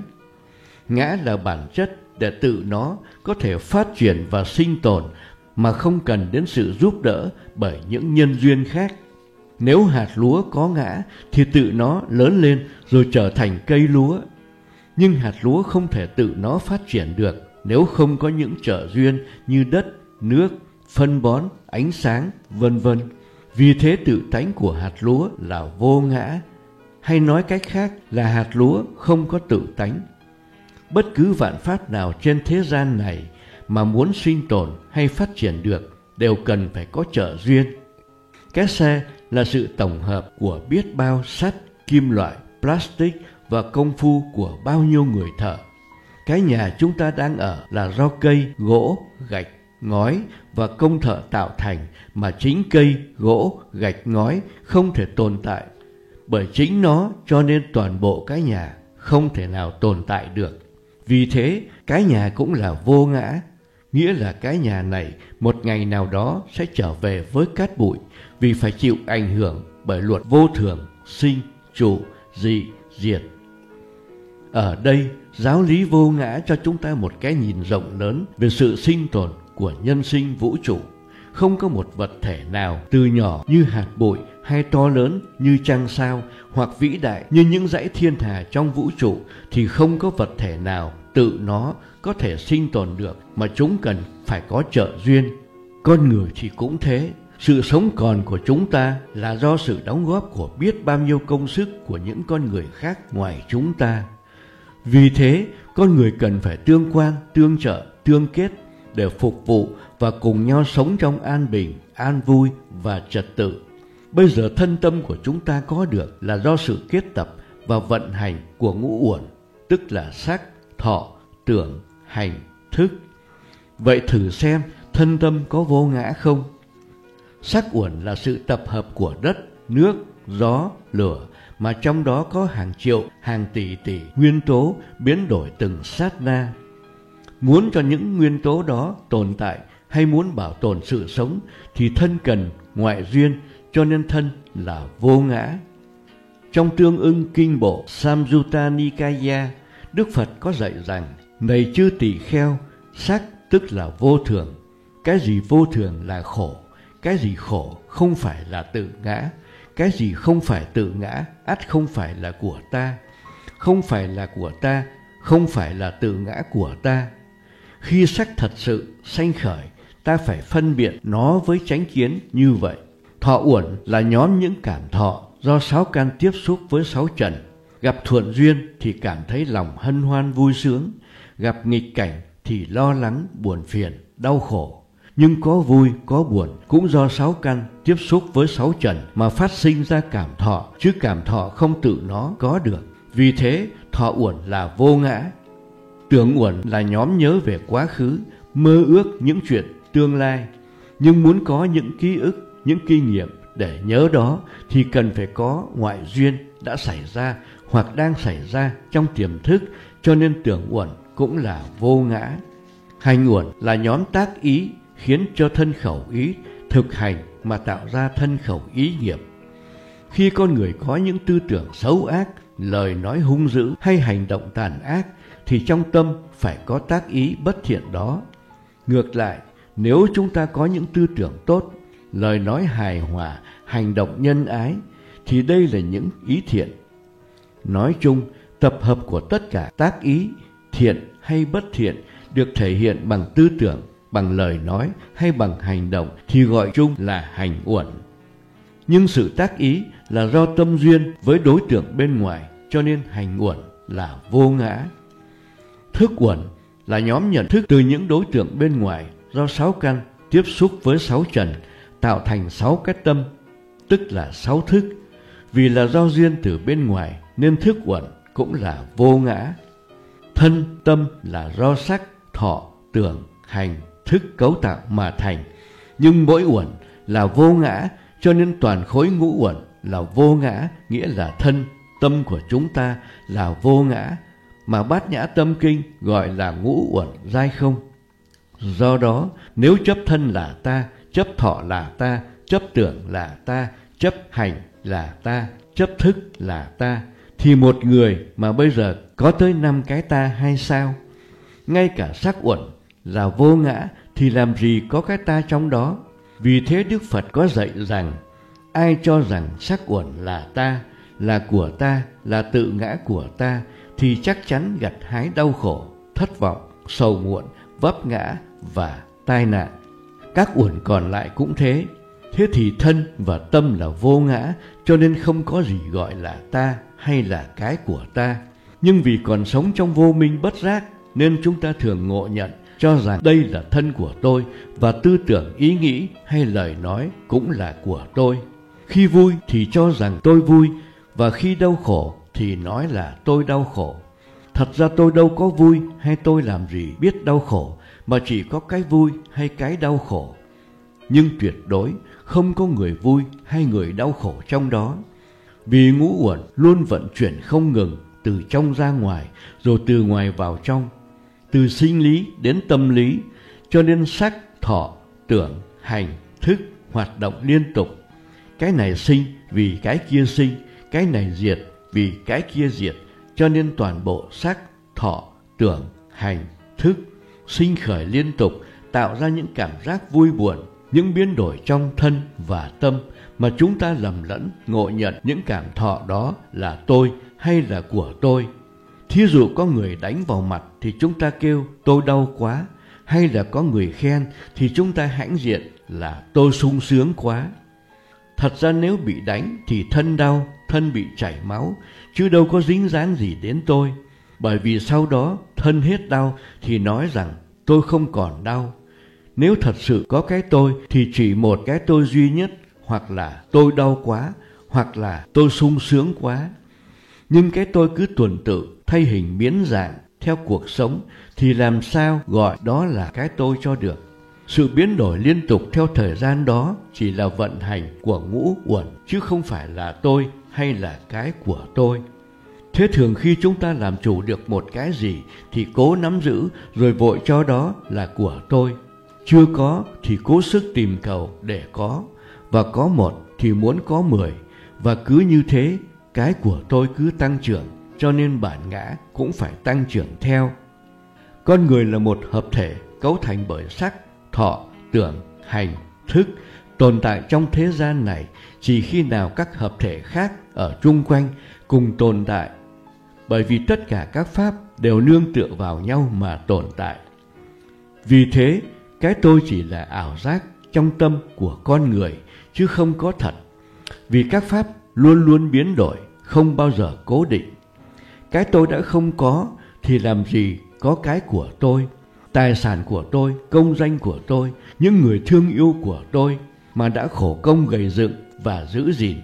Speaker 1: Ngã là bản chất để tự nó có thể phát triển và sinh tồn mà không cần đến sự giúp đỡ bởi những nhân duyên khác. Nếu hạt lúa có ngã thì tự nó lớn lên rồi trở thành cây lúa. Nhưng hạt lúa không thể tự nó phát triển được nếu không có những trợ duyên như đất, nước, phân bón, ánh sáng, vân vân. Vì thế tự tánh của hạt lúa là vô ngã. hay nói cách khác là hạt lúa không có tự tánh. Bất cứ vạn pháp nào trên thế gian này mà muốn sinh tồn hay phát triển được đều cần phải có trợ duyên. Cái xe là sự tổng hợp của biết bao sắt, kim loại, plastic và công phu của bao nhiêu người thợ. Cái nhà chúng ta đang ở là do cây, gỗ, gạch, ngói và công thợ tạo thành, mà chính cây, gỗ, gạch, ngói không thể tồn tại. Bởi chính nó cho nên toàn bộ cái nhà không thể nào tồn tại được. Vì thế, cái nhà cũng là vô ngã, nghĩa là cái nhà này một ngày nào đó sẽ trở về với cát bụi, vì phải chịu ảnh hưởng bởi luật vô thường, sinh, trụ, dị, diệt. Ở đây, giáo lý vô ngã cho chúng ta một cái nhìn rộng lớn về sự sinh tồn của nhân sinh vũ trụ. Không có một vật thể nào từ nhỏ như hạt bụi hay to lớn như trăng sao hoặc vĩ đại như những dãy thiên hà trong vũ trụ thì không có vật thể nào tự nó có thể sinh tồn được, mà chúng cần phải có trợ duyên. Con người thì cũng thế. Sự sống còn của chúng ta là do sự đóng góp của biết bao nhiêu công sức của những con người khác ngoài chúng ta. Vì thế, con người cần phải tương quan, tương trợ, tương kết để phục vụ và cùng nhau sống trong an bình, an vui và trật tự. Bây giờ thân tâm của chúng ta có được là do sự kết tập và vận hành của ngũ uẩn, tức là sắc, thọ, tưởng, hành, thức. Vậy thử xem thân tâm có vô ngã không? Sắc uẩn là sự tập hợp của đất, nước, gió, lửa, mà trong đó có hàng triệu, hàng tỷ tỷ nguyên tố biến đổi từng sát na. Muốn cho những nguyên tố đó tồn tại hay muốn bảo tồn sự sống thì thân cần ngoại duyên, cho nên thân là vô ngã. Trong Tương ưng Kinh Bộ Samyutta Nikaya, Đức Phật có dạy rằng: này chư tỳ kheo, sắc tức là vô thường. Cái gì vô thường là khổ, cái gì khổ không phải là tự ngã, cái gì không phải tự ngã ắt không phải là của ta, không phải là của ta, không phải là tự ngã của ta. Khi sắc thật sự sanh khởi, ta phải phân biệt nó với chánh kiến như vậy. Thọ uẩn là nhóm những cảm thọ do sáu căn tiếp xúc với sáu trần. Gặp thuận duyên thì cảm thấy lòng hân hoan vui sướng, gặp nghịch cảnh thì lo lắng, buồn phiền, đau khổ. Nhưng có vui, có buồn cũng do sáu căn tiếp xúc với sáu trần mà phát sinh ra cảm thọ, chứ cảm thọ không tự nó có được. Vì thế, thọ uẩn là vô ngã. Tưởng uẩn là nhóm nhớ về quá khứ, mơ ước những chuyện tương lai. Nhưng muốn có những ký ức, những kinh nghiệm để nhớ đó thì cần phải có ngoại duyên đã xảy ra hoặc đang xảy ra trong tiềm thức, cho nên tưởng uẩn cũng là vô ngã. Hành uẩn là nhóm tác ý khiến cho thân khẩu ý thực hành mà tạo ra thân khẩu ý nghiệp. Khi con người có những tư tưởng xấu ác, lời nói hung dữ hay hành động tàn ác thì trong tâm phải có tác ý bất thiện đó. Ngược lại, nếu chúng ta có những tư tưởng tốt, lời nói hài hòa, hành động nhân ái thì đây là những ý thiện. Nói chung, tập hợp của tất cả tác ý, thiện hay bất thiện, được thể hiện bằng tư tưởng, bằng lời nói hay bằng hành động thì gọi chung là hành uẩn. Nhưng sự tác ý là do tâm duyên với đối tượng bên ngoài, cho nên hành uẩn là vô ngã. Thức uẩn là nhóm nhận thức từ những đối tượng bên ngoài do sáu căn tiếp xúc với sáu trần tạo thành sáu cái tâm, tức là sáu thức. Vì là do duyên từ bên ngoài nên thức uẩn cũng là vô ngã. Thân tâm là do sắc, thọ, tưởng, hành, thức cấu tạo mà thành. Nhưng mỗi uẩn là vô ngã, cho nên toàn khối ngũ uẩn là vô ngã, nghĩa là thân, tâm của chúng ta là vô ngã, mà Bát Nhã Tâm Kinh gọi là ngũ uẩn giai không. Do đó, nếu chấp thân là ta, chấp thọ là ta, chấp tưởng là ta, chấp hành là ta, chấp thức là ta, thì một người mà bây giờ có tới năm cái ta hay sao? Ngay cả sắc uẩn là vô ngã thì làm gì có cái ta trong đó? Vì thế Đức Phật có dạy rằng: ai cho rằng sắc uẩn là ta, là của ta, là tự ngã của ta thì chắc chắn gặt hái đau khổ, thất vọng, sầu muộn, vấp ngã và tai nạn. Các uẩn còn lại cũng thế. Thế thì thân và tâm là vô ngã, cho nên không có gì gọi là ta hay là cái của ta. Nhưng vì còn sống trong vô minh bất giác nên chúng ta thường ngộ nhận cho rằng đây là thân của tôi, và tư tưởng, ý nghĩ hay lời nói cũng là của tôi. Khi vui thì cho rằng tôi vui, và khi đau khổ thì nói là tôi đau khổ. Thật ra tôi đâu có vui hay tôi làm gì biết đau khổ, mà chỉ có cái vui hay cái đau khổ. Nhưng tuyệt đối không có người vui hay người đau khổ trong đó. Vì ngũ uẩn luôn vận chuyển không ngừng, từ trong ra ngoài, rồi từ ngoài vào trong, từ sinh lý đến tâm lý, cho nên sắc, thọ, tưởng, hành, thức hoạt động liên tục. Cái này sinh vì cái kia sinh, cái này diệt vì cái kia diệt, cho nên toàn bộ sắc, thọ, tưởng, hành, thức sinh khởi liên tục, tạo ra những cảm giác vui buồn, những biến đổi trong thân và tâm, mà chúng ta lầm lẫn ngộ nhận những cảm thọ đó là tôi hay là của tôi. Thí dụ có người đánh vào mặt thì chúng ta kêu tôi đau quá, hay là có người khen thì chúng ta hãnh diện là tôi sung sướng quá. Thật ra nếu bị đánh thì thân đau, thân bị chảy máu, chứ đâu có dính dáng gì đến tôi. Bởi vì sau đó thân hết đau thì nói rằng tôi không còn đau. Nếu thật sự có cái tôi thì chỉ một cái tôi duy nhất, hoặc là tôi đau quá, hoặc là tôi sung sướng quá. Nhưng cái tôi cứ tuần tự thay hình biến dạng theo cuộc sống thì làm sao gọi đó là cái tôi cho được. Sự biến đổi liên tục theo thời gian đó chỉ là vận hành của ngũ uẩn, chứ không phải là tôi hay là cái của tôi. Thế thường khi chúng ta làm chủ được một cái gì thì cố nắm giữ rồi vội cho đó là của tôi. Chưa có thì cố sức tìm cầu để có, và có một thì muốn có mười, và cứ như thế cái của tôi cứ tăng trưởng, cho nên bản ngã cũng phải tăng trưởng theo. Con người là một hợp thể cấu thành bởi sắc, thọ, tưởng, hành, thức, tồn tại trong thế gian này chỉ khi nào các hợp thể khác ở chung quanh cùng tồn tại, bởi vì tất cả các pháp đều nương tựa vào nhau mà tồn tại. Vì thế, cái tôi chỉ là ảo giác trong tâm của con người, chứ không có thật. Vì các pháp luôn luôn biến đổi, không bao giờ cố định. Cái tôi đã không có thì làm gì có cái của tôi, tài sản của tôi, công danh của tôi, những người thương yêu của tôi mà đã khổ công gầy dựng và giữ gìn.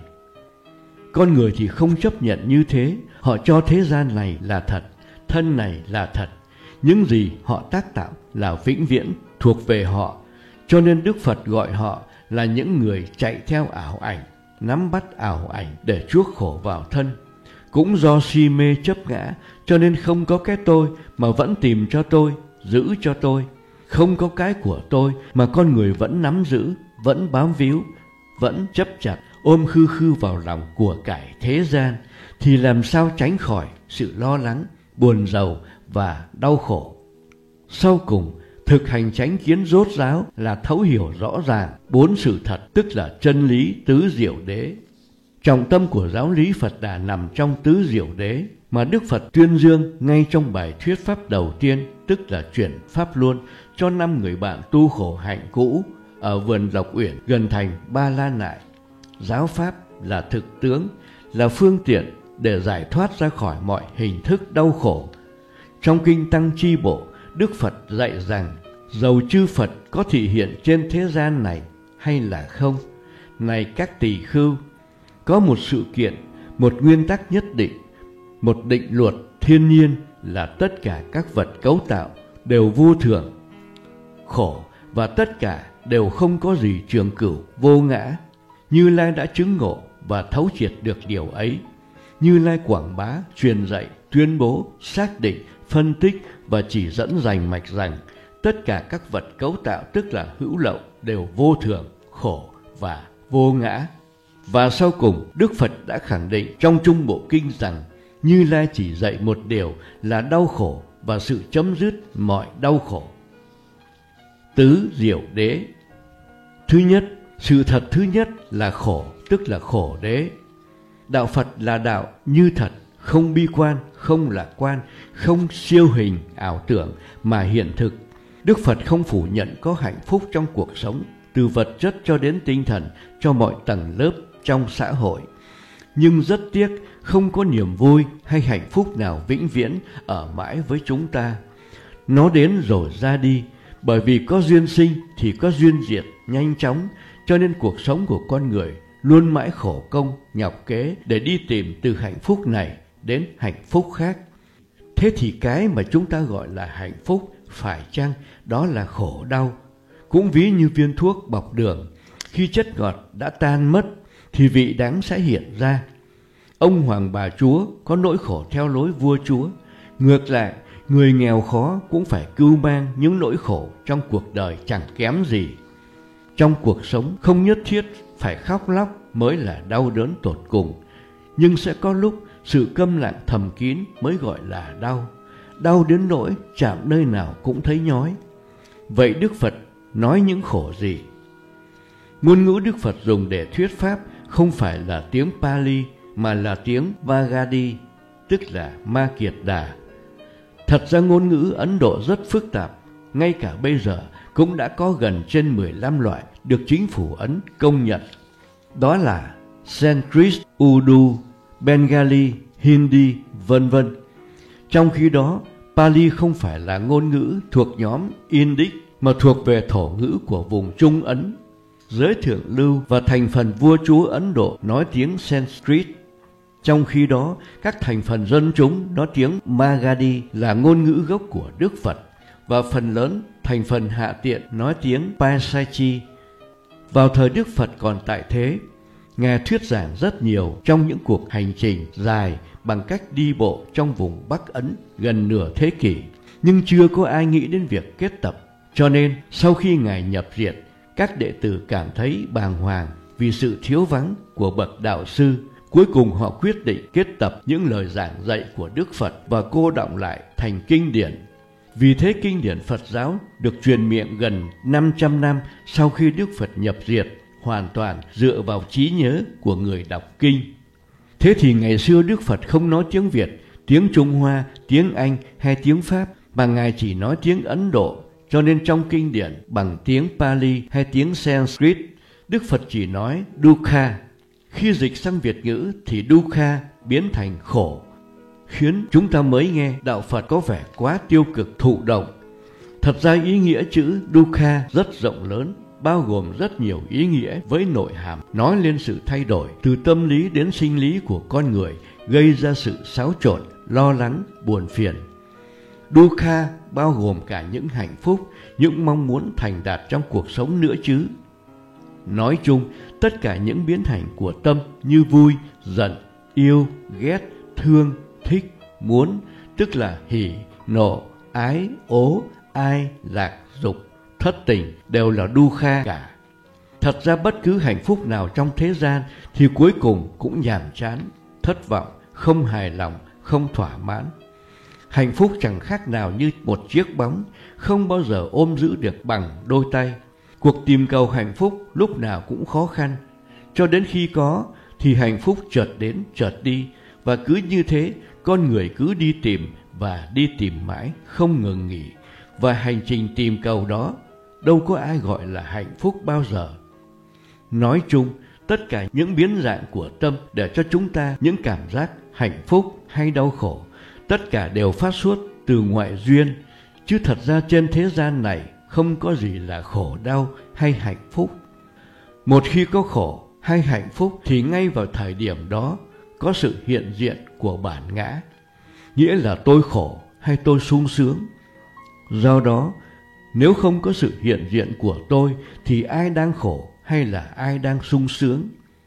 Speaker 1: Con người thì không chấp nhận như thế, họ cho thế gian này là thật, thân này là thật. Những gì họ tác tạo là vĩnh viễn, thuộc về họ. Cho nên Đức Phật gọi họ là những người chạy theo ảo ảnh, nắm bắt ảo ảnh để chuốc khổ vào thân. Cũng do si mê chấp ngã, cho nên không có cái tôi mà vẫn tìm cho tôi, giữ cho tôi. Không có cái của tôi mà con người vẫn nắm giữ, vẫn bám víu, vẫn chấp chặt, ôm khư khư vào lòng của cải thế gian, thì làm sao tránh khỏi sự lo lắng, buồn rầu và đau khổ. Sau cùng, thực hành chánh kiến rốt ráo là thấu hiểu rõ ràng bốn sự thật, tức là chân lý tứ diệu đế. Trọng tâm của giáo lý Phật Đà nằm trong tứ diệu đế mà Đức Phật tuyên dương ngay trong bài thuyết pháp đầu tiên, tức là chuyển pháp luân cho năm người bạn tu khổ hạnh cũ ở vườn Lộc Uyển gần thành Ba La Nại. Giáo pháp là thực tướng, là phương tiện để giải thoát ra khỏi mọi hình thức đau khổ. Trong kinh Tăng Chi Bộ, Đức Phật dạy rằng dầu chư Phật có thị hiện trên thế gian này hay là không, này các tỳ khưu, có một sự kiện, một nguyên tắc nhất định, một định luật thiên nhiên là tất cả các vật cấu tạo đều vô thường, khổ, và tất cả đều không có gì trường cửu, vô ngã. Như Lai đã chứng ngộ và thấu triệt được điều ấy. Như Lai quảng bá, truyền dạy, tuyên bố, xác định, phân tích và chỉ dẫn rành mạch rằng tất cả các vật cấu tạo, tức là hữu lậu, đều vô thường, khổ và vô ngã. Và sau cùng, Đức Phật đã khẳng định trong Trung Bộ Kinh rằng Như Lai chỉ dạy một điều là đau khổ và sự chấm dứt mọi đau khổ. Tứ diệu đế. Thứ nhất, sự thật thứ nhất là khổ, tức là khổ đế. Đạo Phật là đạo như thật, không bi quan, không lạc quan, không siêu hình ảo tưởng mà hiện thực. Đức Phật không phủ nhận có hạnh phúc trong cuộc sống, từ vật chất cho đến tinh thần, cho mọi tầng lớp trong xã hội. Nhưng rất tiếc không có niềm vui hay hạnh phúc nào vĩnh viễn ở mãi với chúng ta. Nó đến rồi ra đi, bởi vì có duyên sinh thì có duyên diệt nhanh chóng, cho nên cuộc sống của con người luôn mãi khổ công, nhọc kế để đi tìm từ hạnh phúc này đến hạnh phúc khác. Thế thì cái mà chúng ta gọi là hạnh phúc, phải chăng đó là khổ đau? Cũng ví như viên thuốc bọc đường, khi chất ngọt đã tan mất thì vị đắng sẽ hiện ra. Ông hoàng bà chúa có nỗi khổ theo lối vua chúa. Ngược lại, người nghèo khó cũng phải cưu mang những nỗi khổ trong cuộc đời chẳng kém gì. Trong cuộc sống không nhất thiết phải khóc lóc mới là đau đớn tột cùng, nhưng sẽ có lúc sự câm lặng thầm kín mới gọi là đau. Đau đến nỗi chạm nơi nào cũng thấy nhói. Vậy Đức Phật nói những khổ gì? Ngôn ngữ Đức Phật dùng để thuyết pháp không phải là tiếng Pali mà là tiếng Vagadi, tức là Ma Kiệt Đà. Thật ra ngôn ngữ Ấn Độ rất phức tạp, ngay cả bây giờ cũng đã có gần trên mười lăm loại được chính phủ Ấn công nhận. Đó là Sanskrit, Urdu, Bengali, Hindi, vân vân. Trong khi đó, Pali không phải là ngôn ngữ thuộc nhóm Indic mà thuộc về thổ ngữ của vùng Trung Ấn. Giới thượng lưu và thành phần vua chúa Ấn Độ nói tiếng Sanskrit. Trong khi đó, các thành phần dân chúng nói tiếng Magadhi là ngôn ngữ gốc của Đức Phật, và phần lớn thành phần hạ tiện nói tiếng Paisachi. Vào thời Đức Phật còn tại thế, Ngài thuyết giảng rất nhiều trong những cuộc hành trình dài bằng cách đi bộ trong vùng Bắc Ấn gần nửa thế kỷ, nhưng chưa có ai nghĩ đến việc kết tập. Cho nên, sau khi Ngài nhập viện, các đệ tử cảm thấy bàng hoàng vì sự thiếu vắng của bậc đạo sư. Cuối cùng họ quyết định kết tập những lời giảng dạy của Đức Phật và cô đọng lại thành kinh điển. Vì thế kinh điển Phật giáo được truyền miệng gần năm trăm năm sau khi Đức Phật nhập diệt, hoàn toàn dựa vào trí nhớ của người đọc kinh. Thế thì ngày xưa Đức Phật không nói tiếng Việt, tiếng Trung Hoa, tiếng Anh hay tiếng Pháp, mà Ngài chỉ nói tiếng Ấn Độ, cho nên trong kinh điển bằng tiếng Pali hay tiếng Sanskrit, Đức Phật chỉ nói Dukkha. Khi dịch sang Việt ngữ thì Dukkha biến thành khổ, khiến chúng ta mới nghe đạo Phật có vẻ quá tiêu cực thụ động. Thật ra ý nghĩa chữ Dukkha rất rộng lớn, bao gồm rất nhiều ý nghĩa với nội hàm nói lên sự thay đổi từ tâm lý đến sinh lý của con người, gây ra sự xáo trộn, lo lắng, buồn phiền. Dukkha bao gồm cả những hạnh phúc, những mong muốn thành đạt trong cuộc sống nữa chứ. Nói chung, tất cả những biến hành của tâm như vui, giận, yêu, ghét, thương, thích, muốn, tức là hỉ, nộ, ái, ố, ai, lạc, dục, thất tình đều là dukkha cả. Thật ra bất cứ hạnh phúc nào trong thế gian thì cuối cùng cũng nhàm chán, thất vọng, không hài lòng, không thỏa mãn. Hạnh phúc chẳng khác nào như một chiếc bóng, không bao giờ ôm giữ được bằng đôi tay. Cuộc tìm cầu hạnh phúc lúc nào cũng khó khăn, cho đến khi có thì hạnh phúc chợt đến chợt đi, và cứ như thế con người cứ đi tìm và đi tìm mãi không ngừng nghỉ, và hành trình tìm cầu đó đâu có ai gọi là hạnh phúc bao giờ. Nói chung, tất cả những biến dạng của tâm để cho chúng ta những cảm giác hạnh phúc hay đau khổ, tất cả đều phát xuất từ ngoại duyên, chứ thật ra trên thế gian này không có gì là khổ đau hay hạnh phúc. Một khi có khổ hay hạnh phúc thì ngay vào thời điểm đó có sự hiện diện của bản ngã, nghĩa là tôi khổ hay tôi sung sướng. Do đó, nếu không có sự hiện diện của tôi thì ai đang khổ hay là ai đang sung sướng?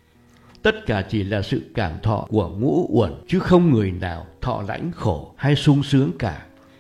Speaker 1: Tất cả chỉ là sự cảm thọ của ngũ uẩn, chứ không người nào thọ lãnh khổ hay sung sướng cả.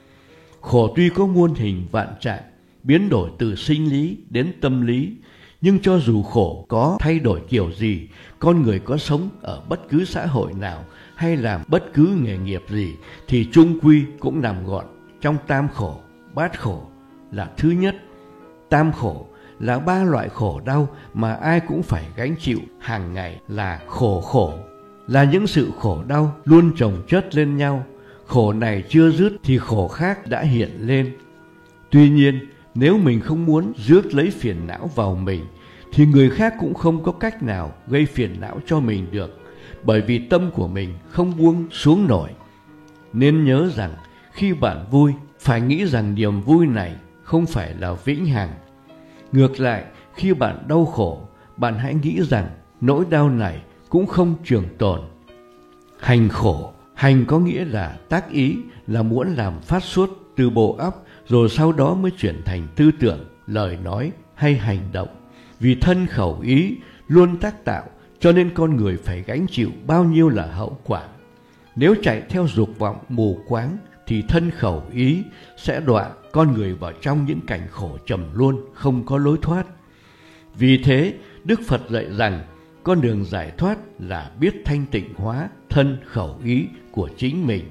Speaker 1: Khổ tuy có muôn hình vạn trạng, biến đổi từ sinh lý đến tâm lý, nhưng cho dù khổ có thay đổi kiểu gì, con người có sống ở bất cứ xã hội nào hay làm bất cứ nghề nghiệp gì thì chung quy cũng nằm gọn trong tam khổ, bát khổ. Là thứ nhất, tam khổ là ba loại khổ đau mà ai cũng phải gánh chịu hàng ngày, là khổ khổ, là những sự khổ đau luôn chồng chất lên nhau. Khổ này chưa dứt thì khổ khác đã hiện lên. Tuy nhiên, nếu mình không muốn rước lấy phiền não vào mình thì người khác cũng không có cách nào gây phiền não cho mình được, bởi vì tâm của mình không buông xuống nổi. Nên nhớ rằng khi bạn vui, phải nghĩ rằng niềm vui này không phải là vĩnh hằng. Ngược lại, khi bạn đau khổ, bạn hãy nghĩ rằng nỗi đau này cũng không trường tồn. Hành khổ, hành có nghĩa là tác ý, là muốn làm phát xuất từ bộ óc, rồi sau đó mới chuyển thành tư tưởng, lời nói hay hành động. Vì thân khẩu ý luôn tác tạo, cho nên con người phải gánh chịu bao nhiêu là hậu quả. Nếu chạy theo dục vọng mù quáng, thì thân khẩu ý sẽ đọa con người vào trong những cảnh khổ trầm luân, không có lối thoát. Vì thế, Đức Phật dạy rằng con đường giải thoát là biết thanh tịnh hóa thân khẩu ý của chính mình.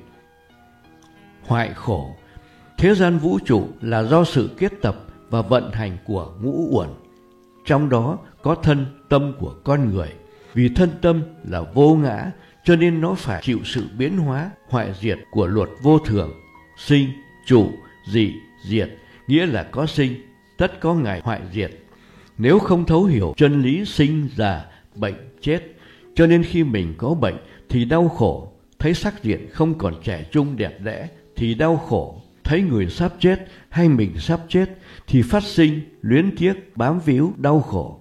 Speaker 1: Hoại khổ. Thế gian vũ trụ là do sự kết tập và vận hành của ngũ uẩn, trong đó có thân tâm của con người. Vì thân tâm là vô ngã, cho nên nó phải chịu sự biến hóa, hoại diệt của luật vô thường. Sinh, trụ, dị, diệt, nghĩa là có sinh, tất có ngày hoại diệt. Nếu không thấu hiểu chân lý sinh, già, bệnh, chết, cho nên khi mình có bệnh thì đau khổ, thấy sắc diện không còn trẻ trung đẹp đẽ thì đau khổ, thấy người sắp chết hay mình sắp chết thì phát sinh luyến tiếc, bám víu, đau khổ.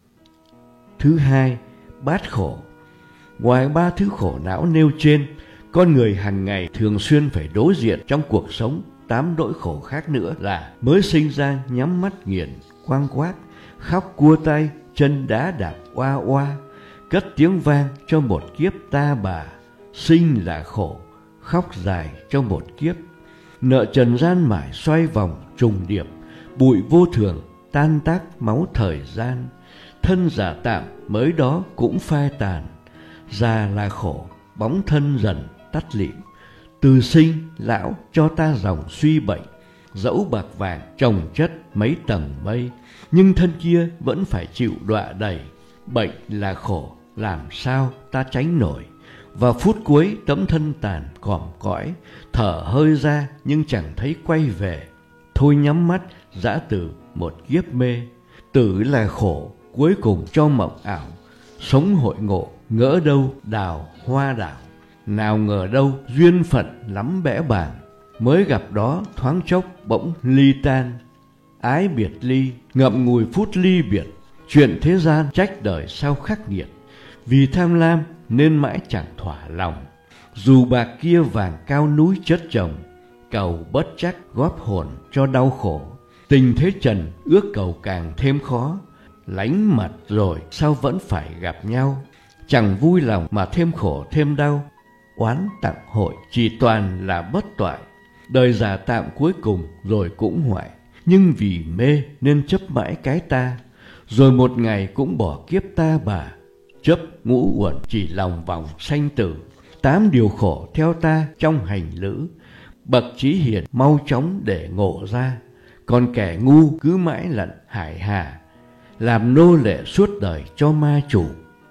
Speaker 1: Thứ hai, bát khổ. Ngoài ba thứ khổ não nêu trên, con người hàng ngày thường xuyên phải đối diện trong cuộc sống tám nỗi khổ khác nữa là mới sinh ra nhắm mắt nghiền, quang quác, khóc cua tay, chân đá đạp oa oa, cất tiếng vang cho một kiếp ta bà. Sinh là khổ, khóc dài cho một kiếp. Nợ trần gian mãi xoay vòng trùng điệp, bụi vô thường tan tác máu thời gian. Thân giả tạm mới đó cũng phai tàn, già là khổ, bóng thân dần tắt lịm. Từ sinh lão cho ta dòng suy bệnh, dẫu bạc vàng trồng chất mấy tầng mây, nhưng thân kia vẫn phải chịu đọa đầy. Bệnh là khổ, làm sao ta tránh nổi. Và phút cuối tấm thân tàn còm cõi, thở hơi ra nhưng chẳng thấy quay về. Thôi nhắm mắt dã từ một kiếp mê. Tử là khổ, cuối cùng cho mộng ảo. Sống hội ngộ, ngỡ đâu đào hoa đảo. Nào ngờ đâu duyên phận lắm bẽ bàng, mới gặp đó thoáng chốc bỗng ly tan. Ái biệt ly, ngậm ngùi phút ly biệt. Chuyện thế gian trách đời sao khắc nghiệt. Vì tham lam nên mãi chẳng thỏa lòng. Dù bạc kia vàng cao núi chất chồng, cầu bất chắc góp hồn cho đau khổ. Tình thế trần ước cầu càng thêm khó, lánh mặt rồi sao vẫn phải gặp nhau. Chẳng vui lòng mà thêm khổ thêm đau, oán tặng hội chỉ toàn là bất toại. Đời giả tạm cuối cùng rồi cũng hoại, nhưng vì mê nên chấp mãi cái ta, rồi một ngày cũng bỏ kiếp ta bà. Chấp ngũ uẩn chỉ lòng vòng sanh tử, tám điều khổ theo ta trong hành lữ. Bậc trí hiền mau chóng để ngộ ra, còn kẻ ngu cứ mãi lận hải hà, làm nô lệ suốt đời cho ma chủ.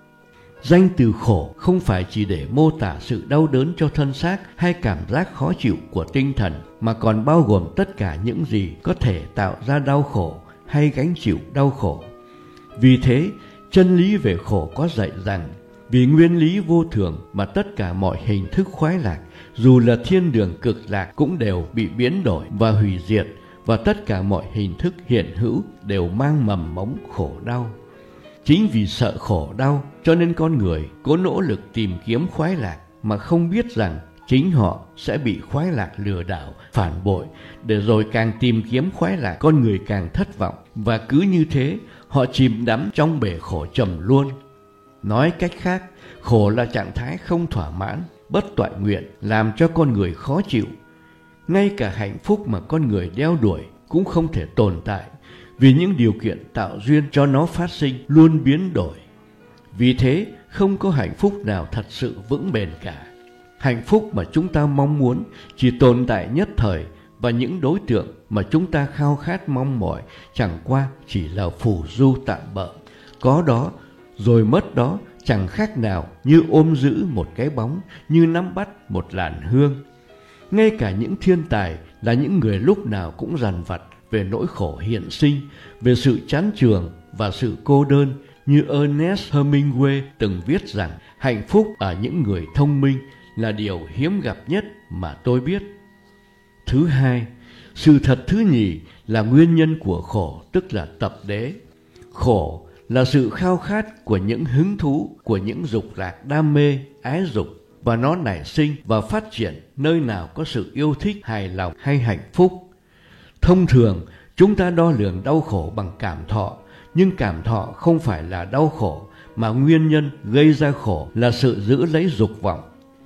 Speaker 1: Danh từ khổ không phải chỉ để mô tả sự đau đớn cho thân xác hay cảm giác khó chịu của tinh thần, mà còn bao gồm tất cả những gì có thể tạo ra đau khổ hay gánh chịu đau khổ. Vì thế, chân lý về khổ có dạy rằng, vì nguyên lý vô thường mà tất cả mọi hình thức khoái lạc, dù là thiên đường cực lạc cũng đều bị biến đổi và hủy diệt, và tất cả mọi hình thức hiện hữu đều mang mầm mống khổ đau. Chính vì sợ khổ đau cho nên con người cố nỗ lực tìm kiếm khoái lạc mà không biết rằng chính họ sẽ bị khoái lạc lừa đảo, phản bội, để rồi càng tìm kiếm khoái lạc con người càng thất vọng, và cứ như thế họ chìm đắm trong bể khổ trầm luân. Nói cách khác, khổ là trạng thái không thỏa mãn, bất toại nguyện, làm cho con người khó chịu. Ngay cả hạnh phúc mà con người đeo đuổi cũng không thể tồn tại, vì những điều kiện tạo duyên cho nó phát sinh luôn biến đổi. Vì thế, không có hạnh phúc nào thật sự vững bền cả. Hạnh phúc mà chúng ta mong muốn chỉ tồn tại nhất thời, và những đối tượng mà chúng ta khao khát mong mỏi chẳng qua chỉ là phù du tạm bợ. Có đó rồi mất đó, chẳng khác nào như ôm giữ một cái bóng, như nắm bắt một làn hương. Ngay cả những thiên tài là những người lúc nào cũng dằn vặt về nỗi khổ hiện sinh, về sự chán chường và sự cô đơn, như Ernest Hemingway từng viết rằng Hạnh phúc ở những người thông minh là điều hiếm gặp nhất mà tôi biết. Thứ hai, sự thật thứ nhì là nguyên nhân của khổ, tức là tập đế. Khổ là sự khao khát của những hứng thú, của những dục lạc đam mê, ái dục, và nó nảy sinh và phát triển nơi nào có sự yêu thích, hài lòng hay hạnh phúc. Thông thường, chúng ta đo lường đau khổ bằng cảm thọ, nhưng cảm thọ không phải là đau khổ, mà nguyên nhân gây ra khổ là sự giữ lấy dục vọng.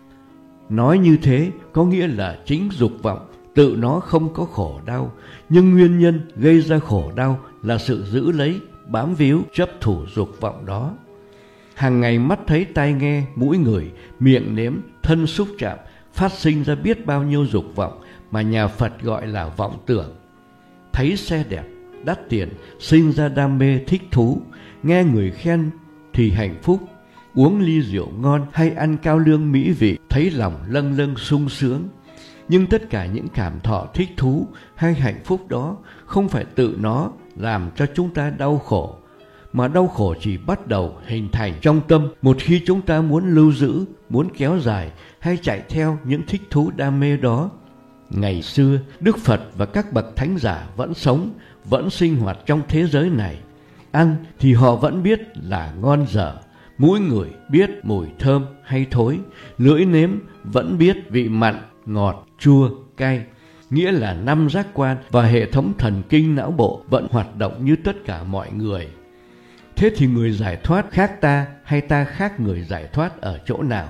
Speaker 1: Nói như thế có nghĩa là chính dục vọng tự nó không có khổ đau, nhưng nguyên nhân gây ra khổ đau là sự giữ lấy, bám víu, chấp thủ dục vọng đó. Hàng ngày mắt thấy, tai nghe, mũi ngửi, miệng nếm, thân xúc chạm, phát sinh ra biết bao nhiêu dục vọng mà nhà Phật gọi là vọng tưởng. Thấy xe đẹp, đắt tiền, sinh ra đam mê thích thú, nghe người khen thì hạnh phúc, uống ly rượu ngon hay ăn cao lương mỹ vị, thấy lòng lâng lâng sung sướng. Nhưng tất cả những cảm thọ thích thú hay hạnh phúc đó không phải tự nó làm cho chúng ta đau khổ, mà đau khổ chỉ bắt đầu hình thành trong tâm một khi chúng ta muốn lưu giữ, muốn kéo dài hay chạy theo những thích thú đam mê đó. Ngày xưa, Đức Phật và các bậc thánh giả vẫn sống, vẫn sinh hoạt trong thế giới này. Ăn thì họ vẫn biết là ngon dở, mũi ngửi biết mùi thơm hay thối, lưỡi nếm vẫn biết vị mặn, ngọt, chua, cay. Nghĩa là năm giác quan và hệ thống thần kinh não bộ vẫn hoạt động như tất cả mọi người. Thế thì người giải thoát khác ta hay ta khác người giải thoát ở chỗ nào?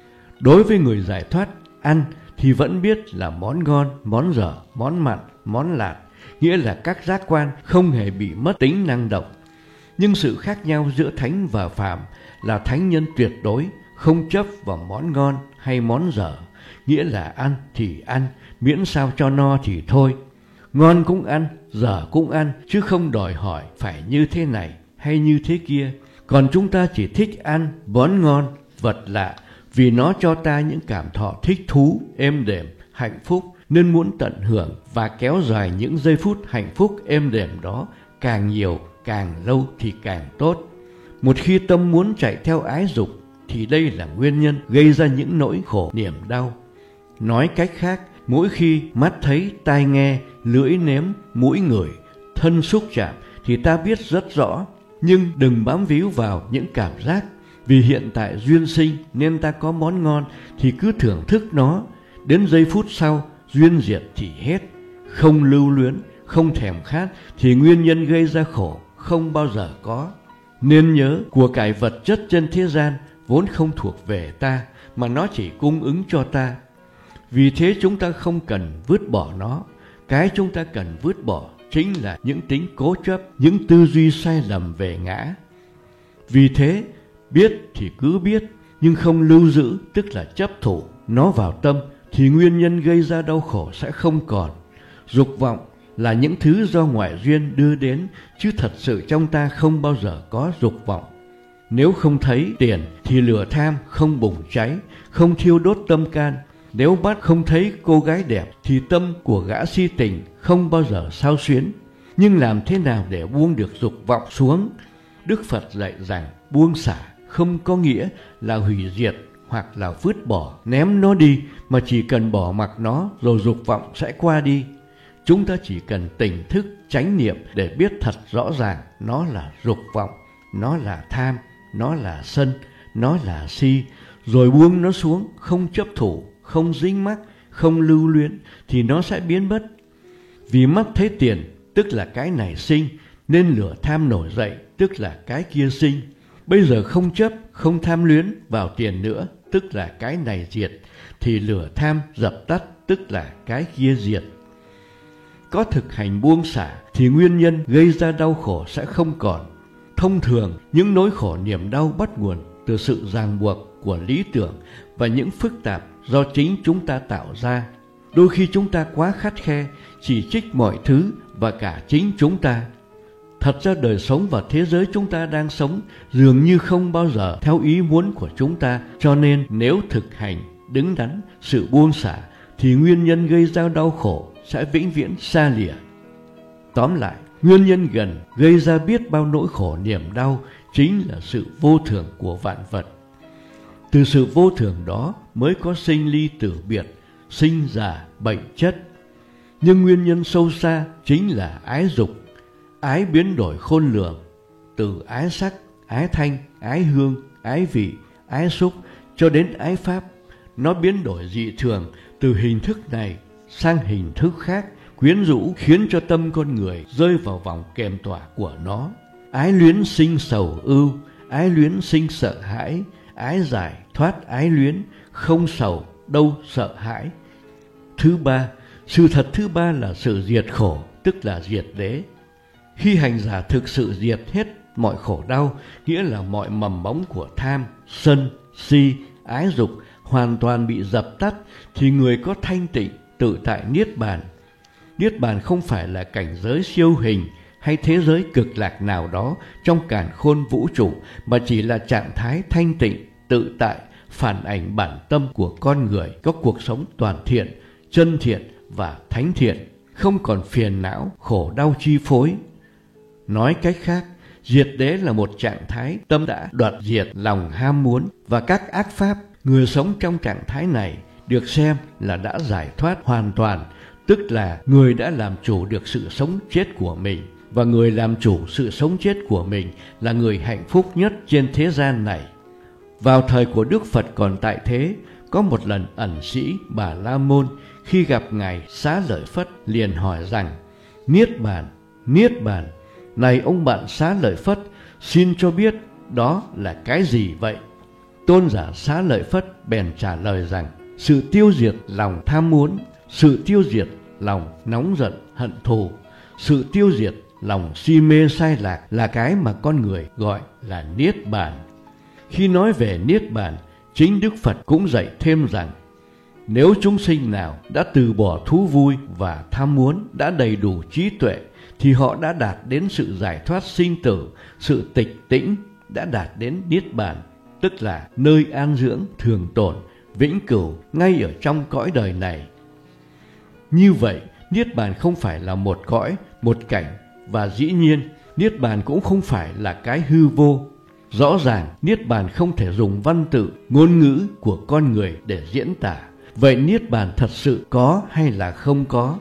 Speaker 1: Đối với người giải thoát, ăn thì vẫn biết là món ngon, món dở, món mặn, món lạt, nghĩa là các giác quan không hề bị mất tính năng động. Nhưng sự khác nhau giữa thánh và phàm là thánh nhân tuyệt đối không chấp vào món ngon hay món dở, nghĩa là ăn thì ăn, miễn sao cho no thì thôi. Ngon cũng ăn, dở cũng ăn, chứ không đòi hỏi phải như thế này hay như thế kia. Còn chúng ta chỉ thích ăn món ngon, vật lạ, vì nó cho ta những cảm thọ thích thú, êm đềm, hạnh phúc, nên muốn tận hưởng và kéo dài những giây phút hạnh phúc êm đềm đó càng nhiều, càng lâu thì càng tốt. Một khi tâm muốn chạy theo ái dục thì đây là nguyên nhân gây ra những nỗi khổ niềm đau. Nói cách khác, mỗi khi mắt thấy, tai nghe, lưỡi nếm, mũi ngửi, thân xúc chạm thì ta biết rất rõ, nhưng đừng bám víu vào những cảm giác. Vì hiện tại duyên sinh nên ta có món ngon thì cứ thưởng thức nó, đến giây phút sau duyên diệt thì hết. Không lưu luyến, không thèm khát thì nguyên nhân gây ra khổ không bao giờ có. Nên nhớ, của cải vật chất trên thế gian vốn không thuộc về ta, mà nó chỉ cung ứng cho ta. Vì thế chúng ta không cần vứt bỏ nó. Cái chúng ta cần vứt bỏ chính là những tính cố chấp, những tư duy sai lầm về ngã. Vì thế, biết thì cứ biết, nhưng không lưu giữ, tức là chấp thủ nó vào tâm, thì nguyên nhân gây ra đau khổ sẽ không còn. Dục vọng là những thứ do ngoại duyên đưa đến, chứ thật sự trong ta không bao giờ có dục vọng. Nếu không thấy tiền thì lửa tham không bùng cháy, không thiêu đốt tâm can. Nếu mắt không thấy cô gái đẹp thì tâm của gã si tình không bao giờ xao xuyến. Nhưng làm thế nào để buông được dục vọng xuống? Đức Phật dạy rằng buông xả không có nghĩa là hủy diệt hoặc là vứt bỏ, ném nó đi, mà chỉ cần bỏ mặc nó rồi dục vọng sẽ qua đi. Chúng ta chỉ cần tỉnh thức, chánh niệm để biết thật rõ ràng nó là dục vọng, nó là tham, nó là sân, nó là si, rồi buông nó xuống, không chấp thủ, không dính mắc, không lưu luyến thì nó sẽ biến mất. Vì mắt thấy tiền, tức là cái này sinh, nên lửa tham nổi dậy, tức là cái kia sinh. Bây giờ không chấp, không tham luyến vào tiền nữa, tức là cái này diệt, thì lửa tham dập tắt, tức là cái kia diệt. Có thực hành buông xả thì nguyên nhân gây ra đau khổ sẽ không còn. Thông thường, những nỗi khổ niềm đau bắt nguồn từ sự ràng buộc của lý tưởng và những phức tạp do chính chúng ta tạo ra. Đôi khi chúng ta quá khắt khe, chỉ trích mọi thứ và cả chính chúng ta. Thật ra đời sống và thế giới chúng ta đang sống dường như không bao giờ theo ý muốn của chúng ta, cho nên nếu thực hành đứng đắn sự buông xả thì nguyên nhân gây ra đau khổ sẽ vĩnh viễn xa lìa. Tóm lại, nguyên nhân gần gây ra biết bao nỗi khổ niềm đau chính là sự vô thường của vạn vật. Từ sự vô thường đó mới có sinh ly tử biệt, sinh già bệnh chết. Nhưng nguyên nhân sâu xa chính là ái dục. Ái biến đổi khôn lường, từ ái sắc, ái thanh, ái hương, ái vị, ái xúc cho đến ái pháp. Nó biến đổi dị thường từ hình thức này sang hình thức khác, quyến rũ khiến cho tâm con người rơi vào vòng kềm tỏa của nó. Ái luyến sinh sầu ưu, ái luyến sinh sợ hãi, ái giải thoát ái luyến, không sầu đâu sợ hãi. Thứ ba, sự thật thứ ba là sự diệt khổ, tức là diệt đế. Khi hành giả thực sự diệt hết mọi khổ đau, nghĩa là mọi mầm móng của tham, sân, si, ái dục hoàn toàn bị dập tắt, thì người có thanh tịnh, tự tại niết bàn. Niết bàn không phải là cảnh giới siêu hình hay thế giới cực lạc nào đó trong càn khôn vũ trụ, mà chỉ là trạng thái thanh tịnh, tự tại, phản ảnh bản tâm của con người có cuộc sống toàn thiện, chân thiện và thánh thiện, không còn phiền não, khổ đau chi phối. Nói cách khác, diệt đế là một trạng thái tâm đã đoạt diệt lòng ham muốn và các ác pháp. Người sống trong trạng thái này được xem là đã giải thoát hoàn toàn, tức là người đã làm chủ được sự sống chết của mình, và người làm chủ sự sống chết của mình là người hạnh phúc nhất trên thế gian này. Vào thời của Đức Phật còn tại thế, có một lần ẩn sĩ Bà La Môn khi gặp ngài Xá Lợi Phất liền hỏi rằng: Niết bàn, Niết bàn, này ông bạn Xá Lợi Phất, xin cho biết đó là cái gì vậy? Tôn giả Xá Lợi Phất bèn trả lời rằng: sự tiêu diệt lòng tham muốn, sự tiêu diệt lòng nóng giận hận thù, sự tiêu diệt lòng si mê sai lạc là cái mà con người gọi là Niết bàn. Khi nói về Niết bàn, chính Đức Phật cũng dạy thêm rằng: nếu chúng sinh nào đã từ bỏ thú vui và tham muốn, đã đầy đủ trí tuệ, thì họ đã đạt đến sự giải thoát sinh tử, sự tịch tĩnh, đã đạt đến Niết bàn, tức là nơi an dưỡng thường tồn, vĩnh cửu ngay ở trong cõi đời này. Như vậy, Niết bàn không phải là một cõi, một cảnh, và dĩ nhiên Niết bàn cũng không phải là cái hư vô. Rõ ràng Niết bàn không thể dùng văn tự, ngôn ngữ của con người để diễn tả. Vậy Niết bàn thật sự có hay là không có?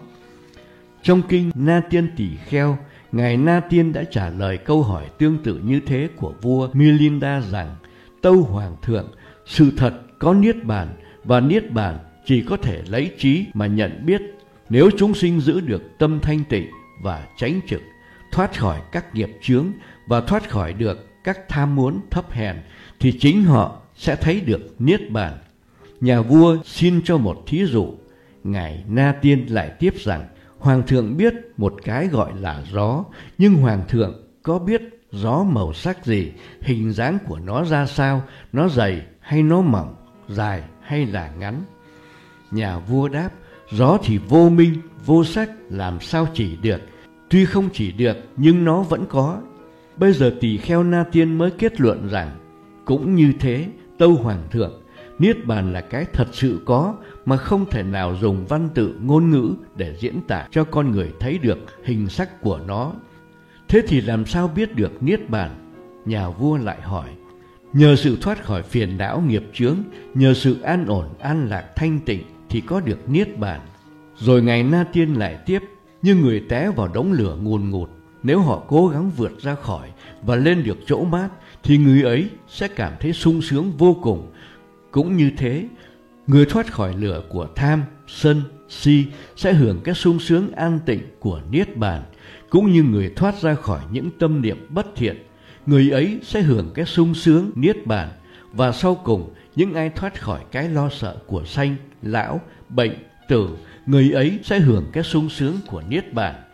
Speaker 1: Trong kinh Na Tiên Tỷ Kheo, Ngài Na Tiên đã trả lời câu hỏi tương tự như thế của vua Milinda rằng: Tâu Hoàng thượng, sự thật có Niết bàn, và Niết bàn chỉ có thể lấy trí mà nhận biết. Nếu chúng sinh giữ được tâm thanh tịnh và chánh trực, thoát khỏi các nghiệp chướng và thoát khỏi được các tham muốn thấp hèn, thì chính họ sẽ thấy được Niết bàn. Nhà vua xin cho một thí dụ. Ngài Na Tiên lại tiếp rằng: Hoàng thượng biết một cái gọi là gió, nhưng Hoàng thượng có biết gió màu sắc gì, hình dáng của nó ra sao, nó dày hay nó mỏng, dài hay là ngắn? Nhà vua đáp: gió thì vô minh, vô sắc, làm sao chỉ được? Tuy không chỉ được, nhưng nó vẫn có. Bây giờ Tỳ Kheo Na Tiên mới kết luận rằng: cũng như thế, tâu Hoàng thượng, Niết bàn là cái thật sự có, mà không thể nào dùng văn tự ngôn ngữ để diễn tả cho con người thấy được hình sắc của nó. Thế thì làm sao biết được Niết bàn? Nhà vua lại hỏi. Nhờ sự thoát khỏi phiền não nghiệp chướng, nhờ sự an ổn an lạc thanh tịnh thì có được Niết bàn. Rồi Ngài Na Tiên lại tiếp: như người té vào đống lửa ngùn ngụt, nếu họ cố gắng vượt ra khỏi và lên được chỗ mát, thì người ấy sẽ cảm thấy sung sướng vô cùng. Cũng như thế, người thoát khỏi lửa của tham, sân, si sẽ hưởng cái sung sướng an tịnh của Niết bàn. Cũng như người thoát ra khỏi những tâm niệm bất thiện, người ấy sẽ hưởng cái sung sướng Niết bàn. Và sau cùng, những ai thoát khỏi cái lo sợ của sanh, lão, bệnh, tử, người ấy sẽ hưởng cái sung sướng của Niết bàn.